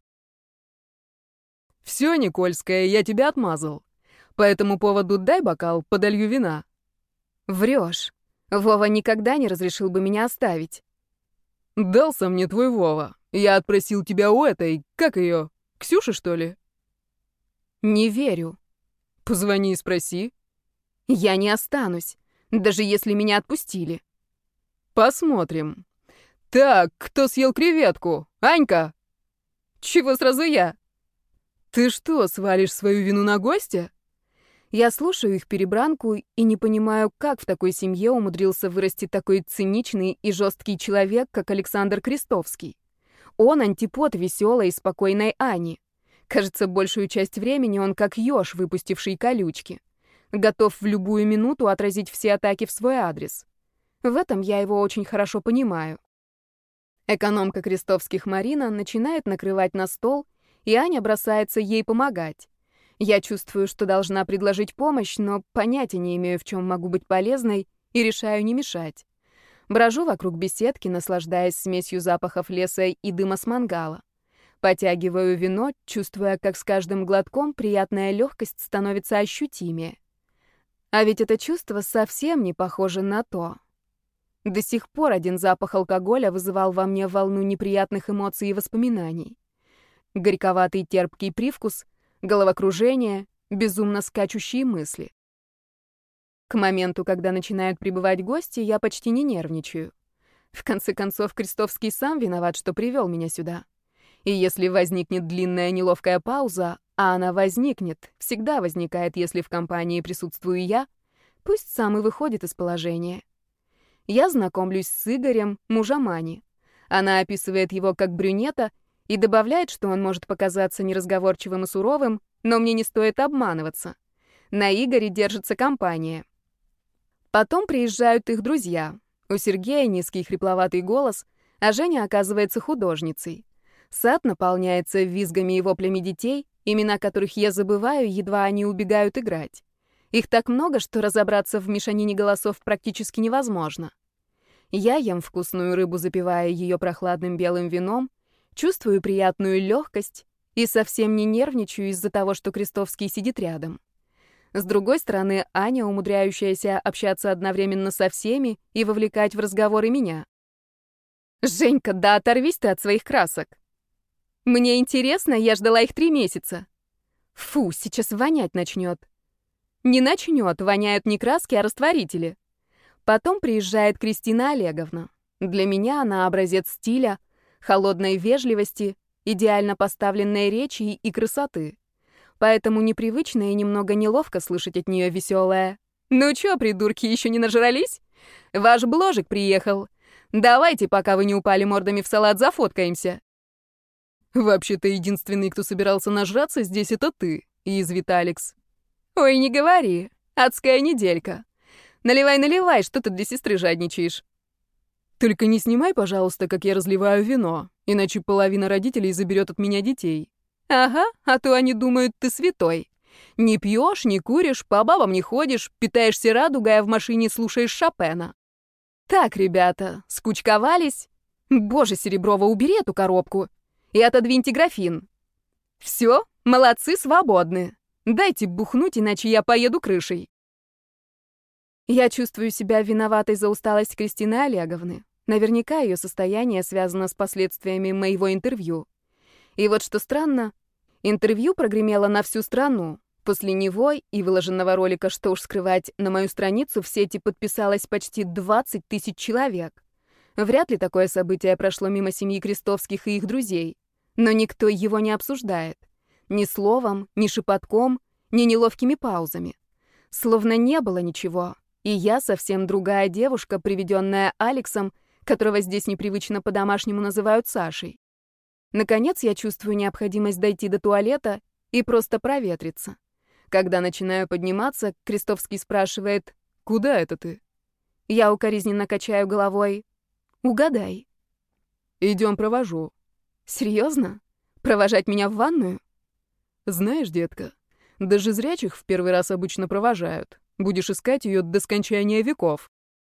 Все, Никольская, я тебя отмазал. По этому поводу дай бокал, подолью вина. Врешь. Вова никогда не разрешил бы меня оставить. Дался мне твой Вова. Я отпросил тебя у этой, как ее, Ксюши, что ли? Не верю. Позвони и спроси. Я не останусь, даже если меня отпустили. Посмотрим. Так, кто съел креветку? Анька? Чего сразу я? Ты что, свалишь свою вину на гостя? Я слушаю их перебранку и не понимаю, как в такой семье умудрился вырасти такой циничный и жесткий человек, как Александр Крестовский. Он антипод веселой и спокойной Ани. Кажется, большую часть времени он как еж, выпустивший колючки. Готов в любую минуту отразить все атаки в свой адрес. В этом я его очень хорошо понимаю. Экономка Крестовских Марина начинает накрывать на стол, и Аня бросается ей помогать. Я чувствую, что должна предложить помощь, но понятия не имею, в чем могу быть полезной, и решаю не мешать. Брожу вокруг беседки, наслаждаясь смесью запахов леса и дыма с мангала. Потягиваю вино, чувствуя, как с каждым глотком приятная легкость становится ощутимее. А ведь это чувство совсем не похоже на то. До сих пор один запах алкоголя вызывал во мне волну неприятных эмоций и воспоминаний. Горьковатый терпкий привкус, головокружение, безумно скачущие мысли. К моменту, когда начинают прибывать гости, я почти не нервничаю. В конце концов, Крестовский сам виноват, что привел меня сюда. И если возникнет длинная неловкая пауза, а она возникнет, всегда возникает, если в компании присутствую я, пусть сам и выходит из положения. Я знакомлюсь с Игорем, мужем Ани. Она описывает его как брюнета и добавляет, что он может показаться неразговорчивым и суровым, но мне не стоит обманываться. На Игоре держится компания. Потом приезжают их друзья. У Сергея низкий хрипловатый голос, а Женя оказывается художницей. Сад наполняется визгами и воплями детей, имена которых я забываю, едва они убегают играть. Их так много, что разобраться в мешанине голосов практически невозможно. Я ем вкусную рыбу, запивая ее прохладным белым вином, чувствую приятную легкость и совсем не нервничаю из-за того, что Крестовский сидит рядом. С другой стороны, Аня, умудряющаяся общаться одновременно со всеми и вовлекать в разговоры меня. «Женька, да оторвись ты от своих красок!» «Мне интересно, я ждала их три месяца!» «Фу, сейчас вонять начнет!» «Не начнет, воняют не краски, а растворители!» Потом приезжает Кристина Олеговна. Для меня она образец стиля, холодной вежливости, идеально поставленной речи и красоты. Поэтому непривычно и немного неловко слышать от нее веселое: «Ну чё, придурки, еще не нажрались? Ваш бложик приехал. Давайте, пока вы не упали мордами в салат, зафоткаемся». «Вообще-то единственный, кто собирался нажраться здесь, это ты», — язвит Алекс. «Ой, не говори. Адская неделька. Наливай, наливай, что ты для сестры жадничаешь?» Только не снимай, пожалуйста, как я разливаю вино, иначе половина родителей заберет от меня детей. Ага, а то они думают, ты святой. Не пьешь, не куришь, по бабам не ходишь, питаешься радугой, а в машине слушаешь Шопена. Так, ребята, скучковались? Боже, Сереброва, убери эту коробку и отодвиньте графин. Все, молодцы, свободны. Дайте бухнуть, иначе я поеду крышей. Я чувствую себя виноватой за усталость Кристины Олеговны. Наверняка ее состояние связано с последствиями моего интервью. И вот что странно, интервью прогремело на всю страну. После него и выложенного ролика, что уж скрывать, на мою страницу в сети подписалось почти двадцать тысяч человек. Вряд ли такое событие прошло мимо семьи Крестовских и их друзей. Но никто его не обсуждает. Ни словом, ни шепотком, ни неловкими паузами. Словно не было ничего. И я совсем другая девушка, приведенная Алексом, которого здесь непривычно по-домашнему называют Сашей. Наконец я чувствую необходимость дойти до туалета и просто проветриться. Когда начинаю подниматься, Крестовский спрашивает: «Куда это ты?» Я укоризненно качаю головой. «Угадай». «Идем, провожу». «Серьезно? Провожать меня в ванную?» «Знаешь, детка, даже зрячих в первый раз обычно провожают. Будешь искать ее до скончания веков».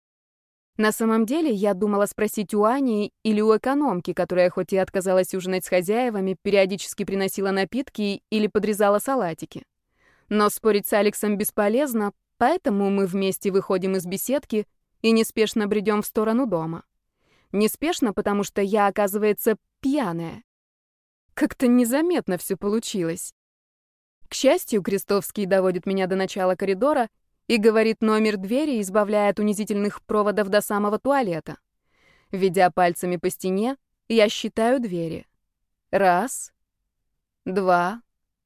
На самом деле, я думала спросить у Ани или у экономки, которая хоть и отказалась ужинать с хозяевами, периодически приносила напитки или подрезала салатики. Но спорить с Алексом бесполезно, поэтому мы вместе выходим из беседки и неспешно бредем в сторону дома. Неспешно, потому что я, оказывается, пьяная. Как-то незаметно все получилось. К счастью, Крестовский доводит меня до начала коридора и говорит номер двери, избавляя от унизительных проводов до самого туалета. Ведя пальцами по стене, я считаю двери. Раз, два,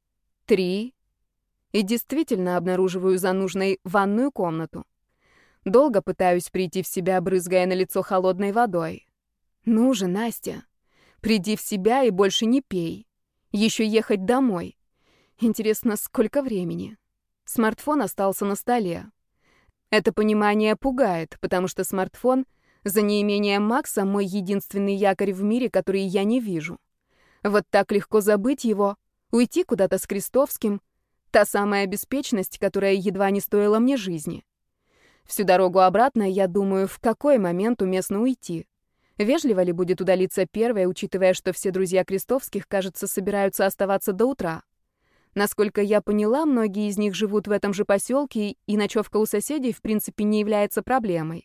три. И действительно обнаруживаю за нужной ванную комнату. Долго пытаюсь прийти в себя, брызгая на лицо холодной водой. Ну же, Настя, приди в себя и больше не пей. Еще ехать домой. Интересно, сколько времени? Смартфон остался на столе. Это понимание пугает, потому что смартфон, за неимением Макса, мой единственный якорь в мире, который я не вижу. Вот так легко забыть его, уйти куда-то с Крестовским, та самая беспечность, которая едва не стоила мне жизни. Всю дорогу обратно я думаю, в какой момент уместно уйти. Вежливо ли будет удалиться первой, учитывая, что все друзья Крестовских, кажется, собираются оставаться до утра. Насколько я поняла, многие из них живут в этом же поселке, и ночевка у соседей, в принципе, не является проблемой.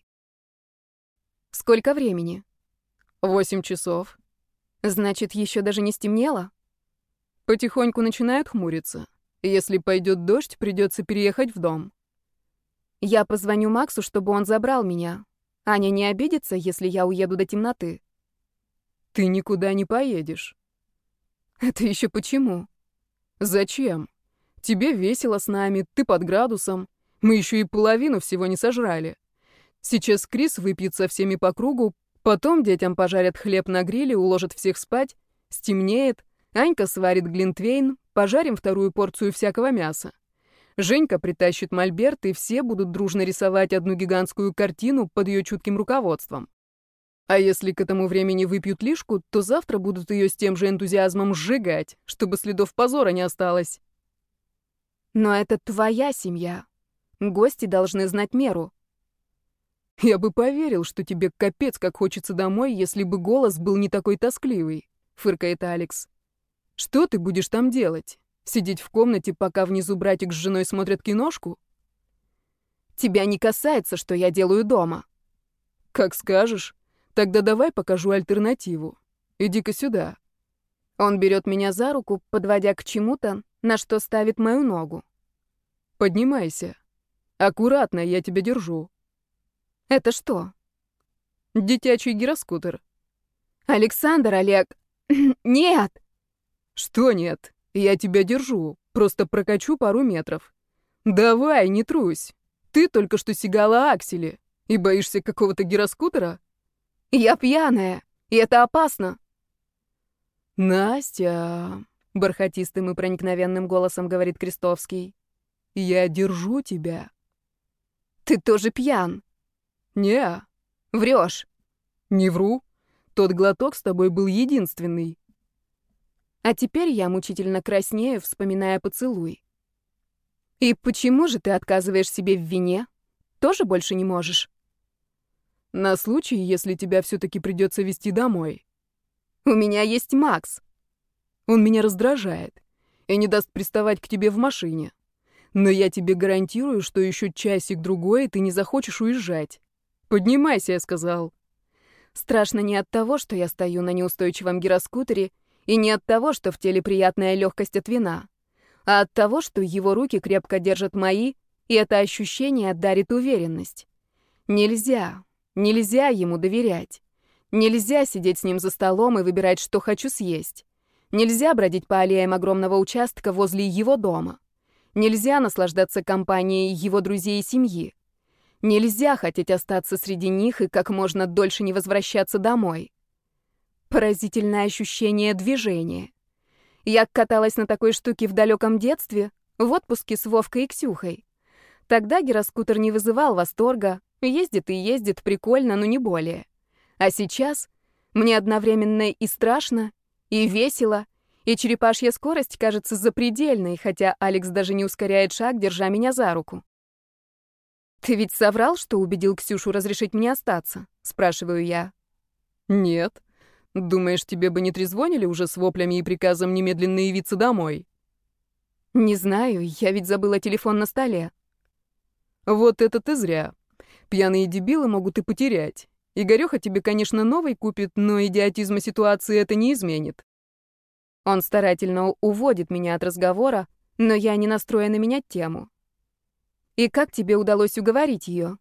Сколько времени? Восемь часов. Значит, еще даже не стемнело? Потихоньку начинает хмуриться. Если пойдет дождь, придется переехать в дом. Я позвоню Максу, чтобы он забрал меня. Аня не обидится, если я уеду до темноты? Ты никуда не поедешь. Это еще почему? Зачем? Тебе весело с нами, ты под градусом. Мы еще и половину всего не сожрали. Сейчас Крис выпьет со всеми по кругу, потом детям пожарят хлеб на гриле, уложат всех спать, стемнеет, Анька сварит глинтвейн, пожарим вторую порцию всякого мяса. Женька притащит мольберт, и все будут дружно рисовать одну гигантскую картину под ее чутким руководством. А если к этому времени выпьют лишку, то завтра будут ее с тем же энтузиазмом сжигать, чтобы следов позора не осталось. Но это твоя семья. Гости должны знать меру. Я бы поверил, что тебе капец как хочется домой, если бы голос был не такой тоскливый, фыркает Алекс. Что ты будешь там делать? Сидеть в комнате, пока внизу братик с женой смотрят киношку? Тебя не касается, что я делаю дома. Как скажешь. Тогда давай покажу альтернативу. Иди-ка сюда. Он берет меня за руку, подводя к чему-то, на что ставит мою ногу. Поднимайся. Аккуратно, я тебя держу. Это что? Детячий гироскутер. Александр, Олег... Нет! Что нет? Я тебя держу. Просто прокачу пару метров. Давай, не трусь. Ты только что сигала Акселе. И боишься какого-то гироскутера? Я пьяная, и это опасно. Настя, бархатистым и проникновенным голосом говорит Крестовский. Я держу тебя. Ты тоже пьян. Не. Врешь. Не вру. Тот глоток с тобой был единственный. А теперь я мучительно краснею, вспоминая поцелуй. И почему же ты отказываешь себе в вине? Тоже больше не можешь? На случай, если тебя все-таки придется везти домой. У меня есть Макс. Он меня раздражает и не даст приставать к тебе в машине. Но я тебе гарантирую, что еще часик-другой, и ты не захочешь уезжать. Поднимайся, я сказал. Страшно не от того, что я стою на неустойчивом гироскутере, и не от того, что в теле приятная легкость от вина, а от того, что его руки крепко держат мои, и это ощущение дарит уверенность. Нельзя, нельзя ему доверять. Нельзя сидеть с ним за столом и выбирать, что хочу съесть. Нельзя бродить по аллеям огромного участка возле его дома. Нельзя наслаждаться компанией его друзей и семьи. Нельзя хотеть остаться среди них и как можно дольше не возвращаться домой. Поразительное ощущение движения. Я каталась на такой штуке в далеком детстве, в отпуске с Вовкой и Ксюхой. Тогда гироскутер не вызывал восторга, ездит и ездит, прикольно, но не более. А сейчас мне одновременно и страшно, и весело, и черепашья скорость кажется запредельной, хотя Алекс даже не ускоряет шаг, держа меня за руку. «Ты ведь соврал, что убедил Ксюшу разрешить мне остаться?» — спрашиваю я. «Нет. Думаешь, тебе бы не трезвонили уже с воплями и приказом немедленно явиться домой?» «Не знаю, я ведь забыла телефон на столе». «Вот это ты зря. Пьяные дебилы могут и потерять. Игорёха тебе, конечно, новый купит, но идиотизма ситуации это не изменит». Он старательно уводит меня от разговора, но я не настроена менять тему. «И как тебе удалось уговорить ее?»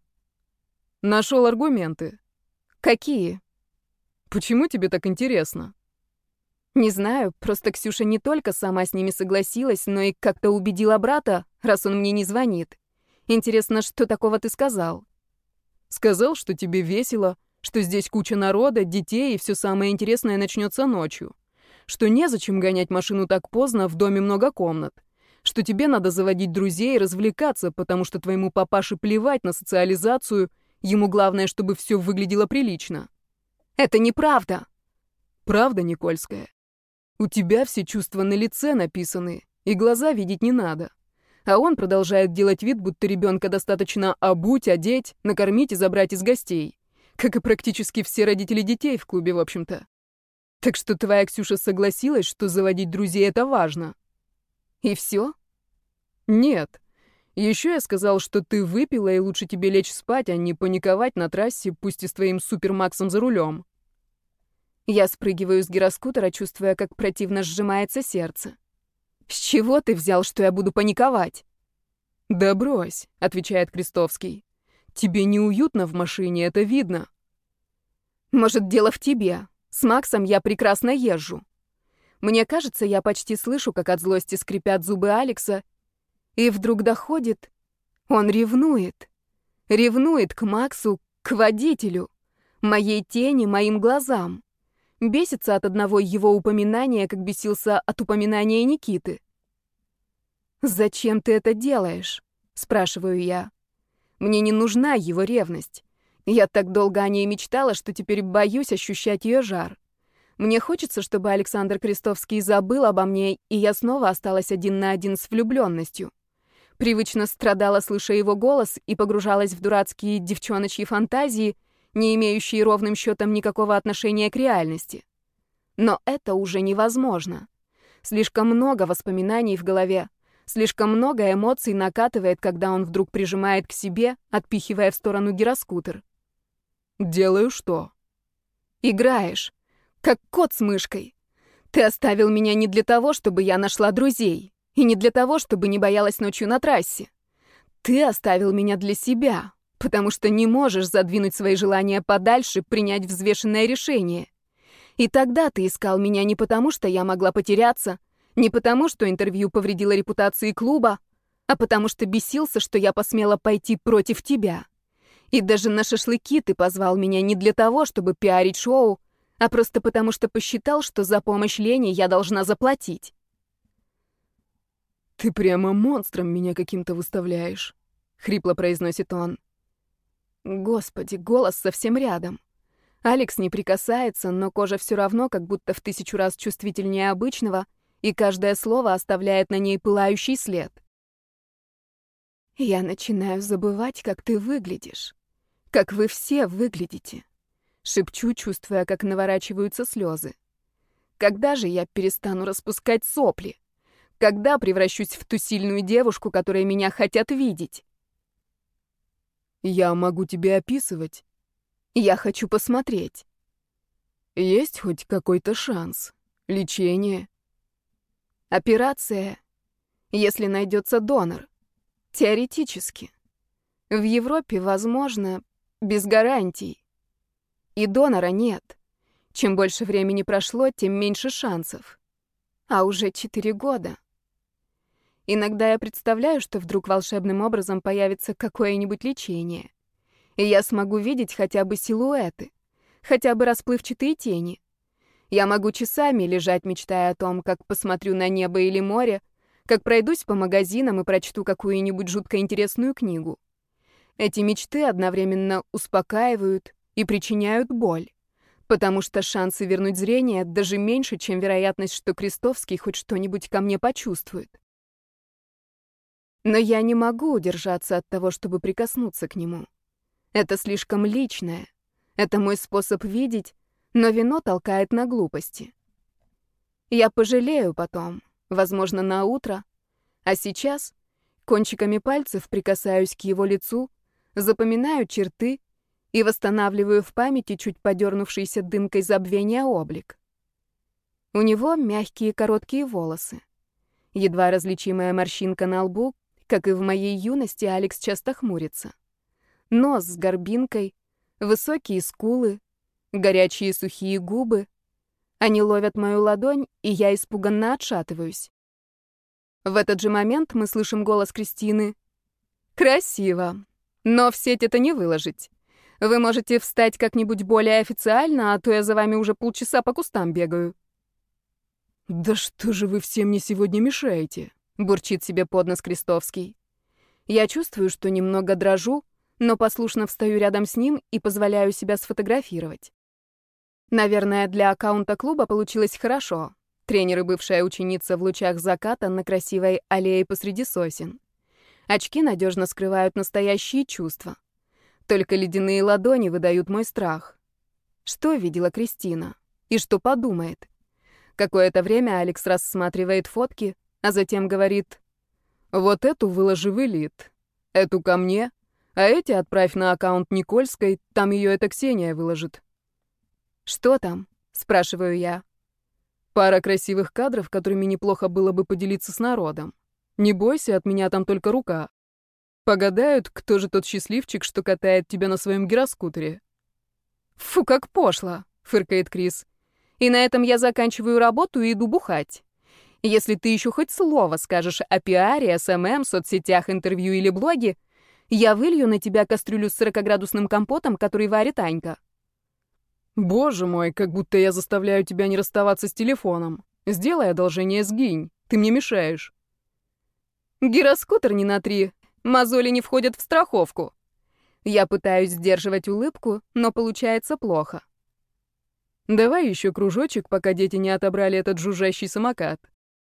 «Нашел аргументы». «Какие?» «Почему тебе так интересно?» «Не знаю, просто Ксюша не только сама с ними согласилась, но и как-то убедила брата, раз он мне не звонит. Интересно, что такого ты сказал?» «Сказал, что тебе весело, что здесь куча народа, детей, и все самое интересное начнется ночью. Что незачем гонять машину так поздно, в доме много комнат. Что тебе надо заводить друзей и развлекаться, потому что твоему папаше плевать на социализацию, ему главное, чтобы все выглядело прилично». «Это неправда!» «Правда, Никольская? У тебя все чувства на лице написаны, и глаза видеть не надо. А он продолжает делать вид, будто ребенка достаточно обуть, одеть, накормить и забрать из гостей. Как и практически все родители детей в клубе, в общем-то. Так что твоя Ксюша согласилась, что заводить друзей — это важно». «И все?» «Нет. Еще я сказал, что ты выпила, и лучше тебе лечь спать, а не паниковать на трассе, пусть и с твоим супермаксом за рулем». Я спрыгиваю с гироскутера, чувствуя, как противно сжимается сердце. «С чего ты взял, что я буду паниковать?» «Да брось», — отвечает Крестовский. «Тебе неуютно в машине, это видно». «Может, дело в тебе. С Максом я прекрасно езжу». Мне кажется, я почти слышу, как от злости скрипят зубы Алекса, и вдруг доходит. Он ревнует. Ревнует к Максу, к водителю, моей тени, моим глазам. Бесится от одного его упоминания, как бесился от упоминания Никиты. «Зачем ты это делаешь?» — спрашиваю я. Мне не нужна его ревность. Я так долго о ней мечтала, что теперь боюсь ощущать ее жар. Мне хочется, чтобы Александр Крестовский забыл обо мне, и я снова осталась один на один с влюбленностью. Привычно страдала, слыша его голос, и погружалась в дурацкие девчоночьи фантазии, не имеющие ровным счетом никакого отношения к реальности. Но это уже невозможно. Слишком много воспоминаний в голове, слишком много эмоций накатывает, когда он вдруг прижимает к себе, отпихивая в сторону гироскутер. «Делаю что?» «Играешь. Как кот с мышкой. Ты оставил меня не для того, чтобы я нашла друзей, и не для того, чтобы не боялась ночью на трассе. Ты оставил меня для себя, потому что не можешь задвинуть свои желания подальше, принять взвешенное решение. И тогда ты искал меня не потому, что я могла потеряться, не потому, что интервью повредило репутации клуба, а потому что бесился, что я посмела пойти против тебя. И даже на шашлыки ты позвал меня не для того, чтобы пиарить шоу, а просто потому, что посчитал, что за помощь Лене я должна заплатить». «Ты прямо монстром меня каким-то выставляешь», — хрипло произносит он. Господи, голос совсем рядом. Алекс не прикасается, но кожа все равно как будто в тысячу раз чувствительнее обычного, и каждое слово оставляет на ней пылающий след. Я начинаю забывать, как ты выглядишь. Как вы все выглядите. Шепчу, чувствуя, как наворачиваются слезы. Когда же я перестану распускать сопли? Когда превращусь в ту сильную девушку, которой меня хотят видеть? Я могу тебе описывать. Я хочу посмотреть. Есть хоть какой-то шанс? Лечение? Операция, если найдется донор. Теоретически. В Европе, возможно, без гарантий. И донора нет. Чем больше времени прошло, тем меньше шансов. А уже четыре года. Иногда я представляю, что вдруг волшебным образом появится какое-нибудь лечение. И я смогу видеть хотя бы силуэты, хотя бы расплывчатые тени. Я могу часами лежать, мечтая о том, как посмотрю на небо или море, как пройдусь по магазинам и прочту какую-нибудь жутко интересную книгу. Эти мечты одновременно успокаивают и причиняют боль, потому что шансы вернуть зрение даже меньше, чем вероятность, что Крестовский хоть что-нибудь ко мне почувствует. Но я не могу удержаться от того, чтобы прикоснуться к нему. Это слишком личное. Это мой способ видеть, но вино толкает на глупости. Я пожалею потом, возможно, на утро, а сейчас кончиками пальцев прикасаюсь к его лицу, запоминаю черты и восстанавливаю в памяти чуть подернувшийся дымкой забвения облик. У него мягкие короткие волосы. Едва различимая морщинка на лбу, как и в моей юности, Алекс часто хмурится. Нос с горбинкой, высокие скулы, горячие сухие губы. Они ловят мою ладонь, и я испуганно отшатываюсь. В этот же момент мы слышим голос Кристины. «Красиво, но в сеть это не выложить. Вы можете встать как-нибудь более официально, а то я за вами уже полчаса по кустам бегаю». «Да что же вы все мне сегодня мешаете?» — бурчит себе под нос Крестовский. Я чувствую, что немного дрожу, но послушно встаю рядом с ним и позволяю себя сфотографировать. Наверное, для аккаунта клуба получилось хорошо. Тренер и бывшая ученица в лучах заката на красивой аллее посреди сосен. Очки надежно скрывают настоящие чувства. Только ледяные ладони выдают мой страх. Что видела Кристина? И что подумает? Какое-то время Алекс рассматривает фотки, а затем говорит: «Вот эту выложи в элит, эту ко мне, а эти отправь на аккаунт Никольской, там ее эта Ксения выложит». «Что там?» — спрашиваю я. «Пара красивых кадров, которыми неплохо было бы поделиться с народом. Не бойся, от меня там только рука. Погадают, кто же тот счастливчик, что катает тебя на своем гироскутере». «Фу, как пошло!» — фыркает Крис. «И на этом я заканчиваю работу и иду бухать. Если ты еще хоть слово скажешь о пиаре, эс эм эм, соцсетях, интервью или блоге, я вылью на тебя кастрюлю с сорокаградусным компотом, который варит Анька». «Боже мой, как будто я заставляю тебя не расставаться с телефоном. Сделай одолжение, сгинь. Ты мне мешаешь». «Гироскутер не на три. Мозоли не входят в страховку». Я пытаюсь сдерживать улыбку, но получается плохо. «Давай еще кружочек, пока дети не отобрали этот жужжащий самокат».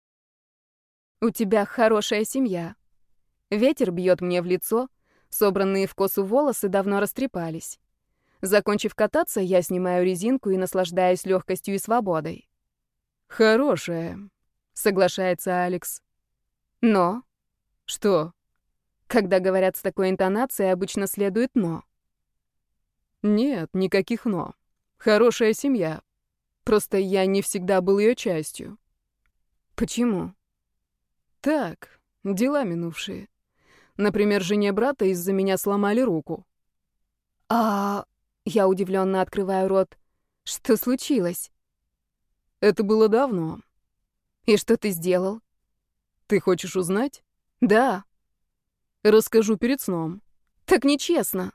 «У тебя хорошая семья». Ветер бьет мне в лицо, собранные в косу волосы давно растрепались. Закончив кататься, я снимаю резинку и наслаждаюсь легкостью и свободой. «Хорошая», — соглашается Алекс. «Но?» «Что?» Когда говорят с такой интонацией, обычно следует «но». «Нет, никаких «но». Хорошая семья. Просто я не всегда был ее частью». «Почему?» «Так, дела минувшие. Например, жене брата из-за меня сломали руку». «А...» — я удивленно открываю рот. «Что случилось?» «Это было давно». «И что ты сделал?» «Ты хочешь узнать?» «Да». «Расскажу перед сном». «Так нечестно».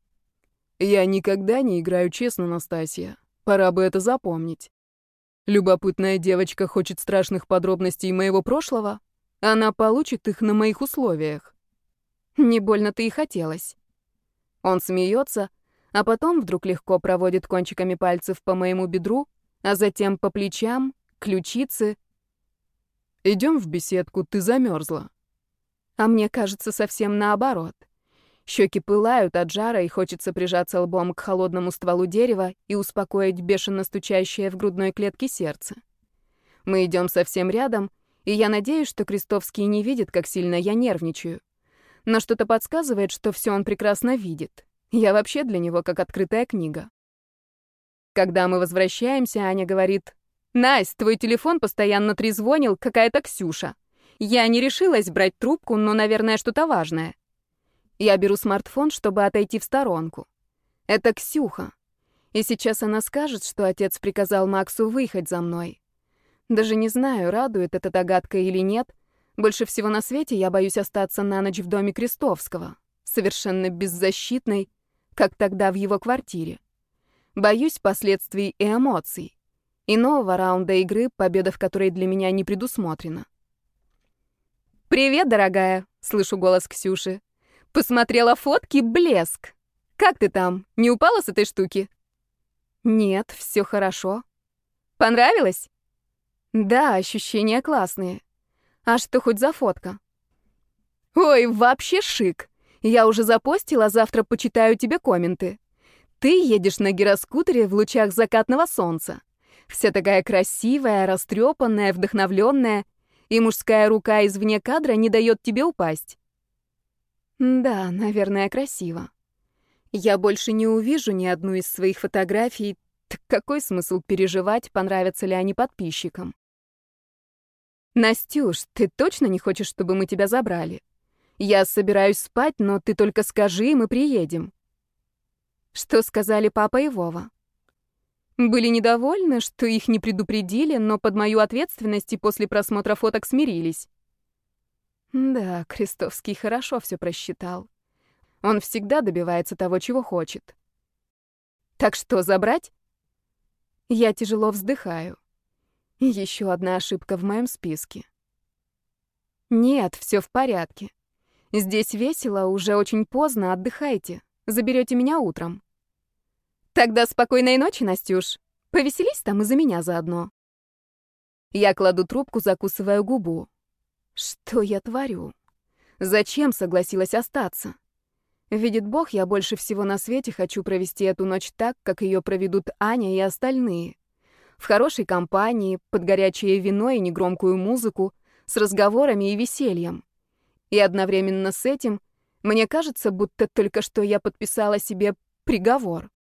«Я никогда не играю честно, Настасья. Пора бы это запомнить. Любопытная девочка хочет страшных подробностей моего прошлого. Она получит их на моих условиях». «Не больно-то и хотелось». Он смеется, А потом вдруг легко проводит кончиками пальцев по моему бедру, а затем по плечам, ключице. «Идем в беседку, ты замерзла». А мне кажется совсем наоборот. Щеки пылают от жара, и хочется прижаться лбом к холодному стволу дерева и успокоить бешено стучащее в грудной клетке сердце. Мы идем совсем рядом, и я надеюсь, что Крестовский не видит, как сильно я нервничаю. Но что-то подсказывает, что все он прекрасно видит. Я вообще для него как открытая книга. Когда мы возвращаемся, Аня говорит: «Насть, твой телефон постоянно трезвонил, какая-то Ксюша. Я не решилась брать трубку, но, наверное, что-то важное». Я беру смартфон, чтобы отойти в сторонку. Это Ксюха. И сейчас она скажет, что отец приказал Максу выехать за мной. Даже не знаю, радует эта догадка или нет. Больше всего на свете я боюсь остаться на ночь в доме Крестовского, совершенно беззащитной, как тогда в его квартире. Боюсь последствий и эмоций. И нового раунда игры, победа в которой для меня не предусмотрена. «Привет, дорогая!» — слышу голос Ксюши. «Посмотрела фотки? Блеск! Как ты там? Не упала с этой штуки?» «Нет, все хорошо». «Понравилось?» «Да, ощущения классные. А что хоть за фотка?» «Ой, вообще шик! Я уже запостила, завтра почитаю тебе комменты. Ты едешь на гироскутере в лучах закатного солнца. Вся такая красивая, растрепанная, вдохновленная, и мужская рука извне кадра не дает тебе упасть». Да, наверное, красиво. Я больше не увижу ни одну из своих фотографий, так какой смысл переживать, понравятся ли они подписчикам? «Настюш, ты точно не хочешь, чтобы мы тебя забрали? Я собираюсь спать, но ты только скажи, и мы приедем». Что сказали папа и Вова? Были недовольны, что их не предупредили, но под мою ответственность и после просмотра фоток смирились. Да, Крестовский хорошо все просчитал. Он всегда добивается того, чего хочет. Так что, забрать? Я тяжело вздыхаю. Еще одна ошибка в моем списке. Нет, все в порядке. Здесь весело, уже очень поздно, отдыхайте. Заберете меня утром. Тогда спокойной ночи, Настюш. Повеселись там из-за меня заодно. Я кладу трубку, закусывая губу. Что я творю? Зачем согласилась остаться? Видит Бог, я больше всего на свете хочу провести эту ночь так, как ее проведут Аня и остальные. В хорошей компании, под горячее вино и негромкую музыку, с разговорами и весельем. И одновременно с этим мне кажется, будто только что я подписала себе приговор.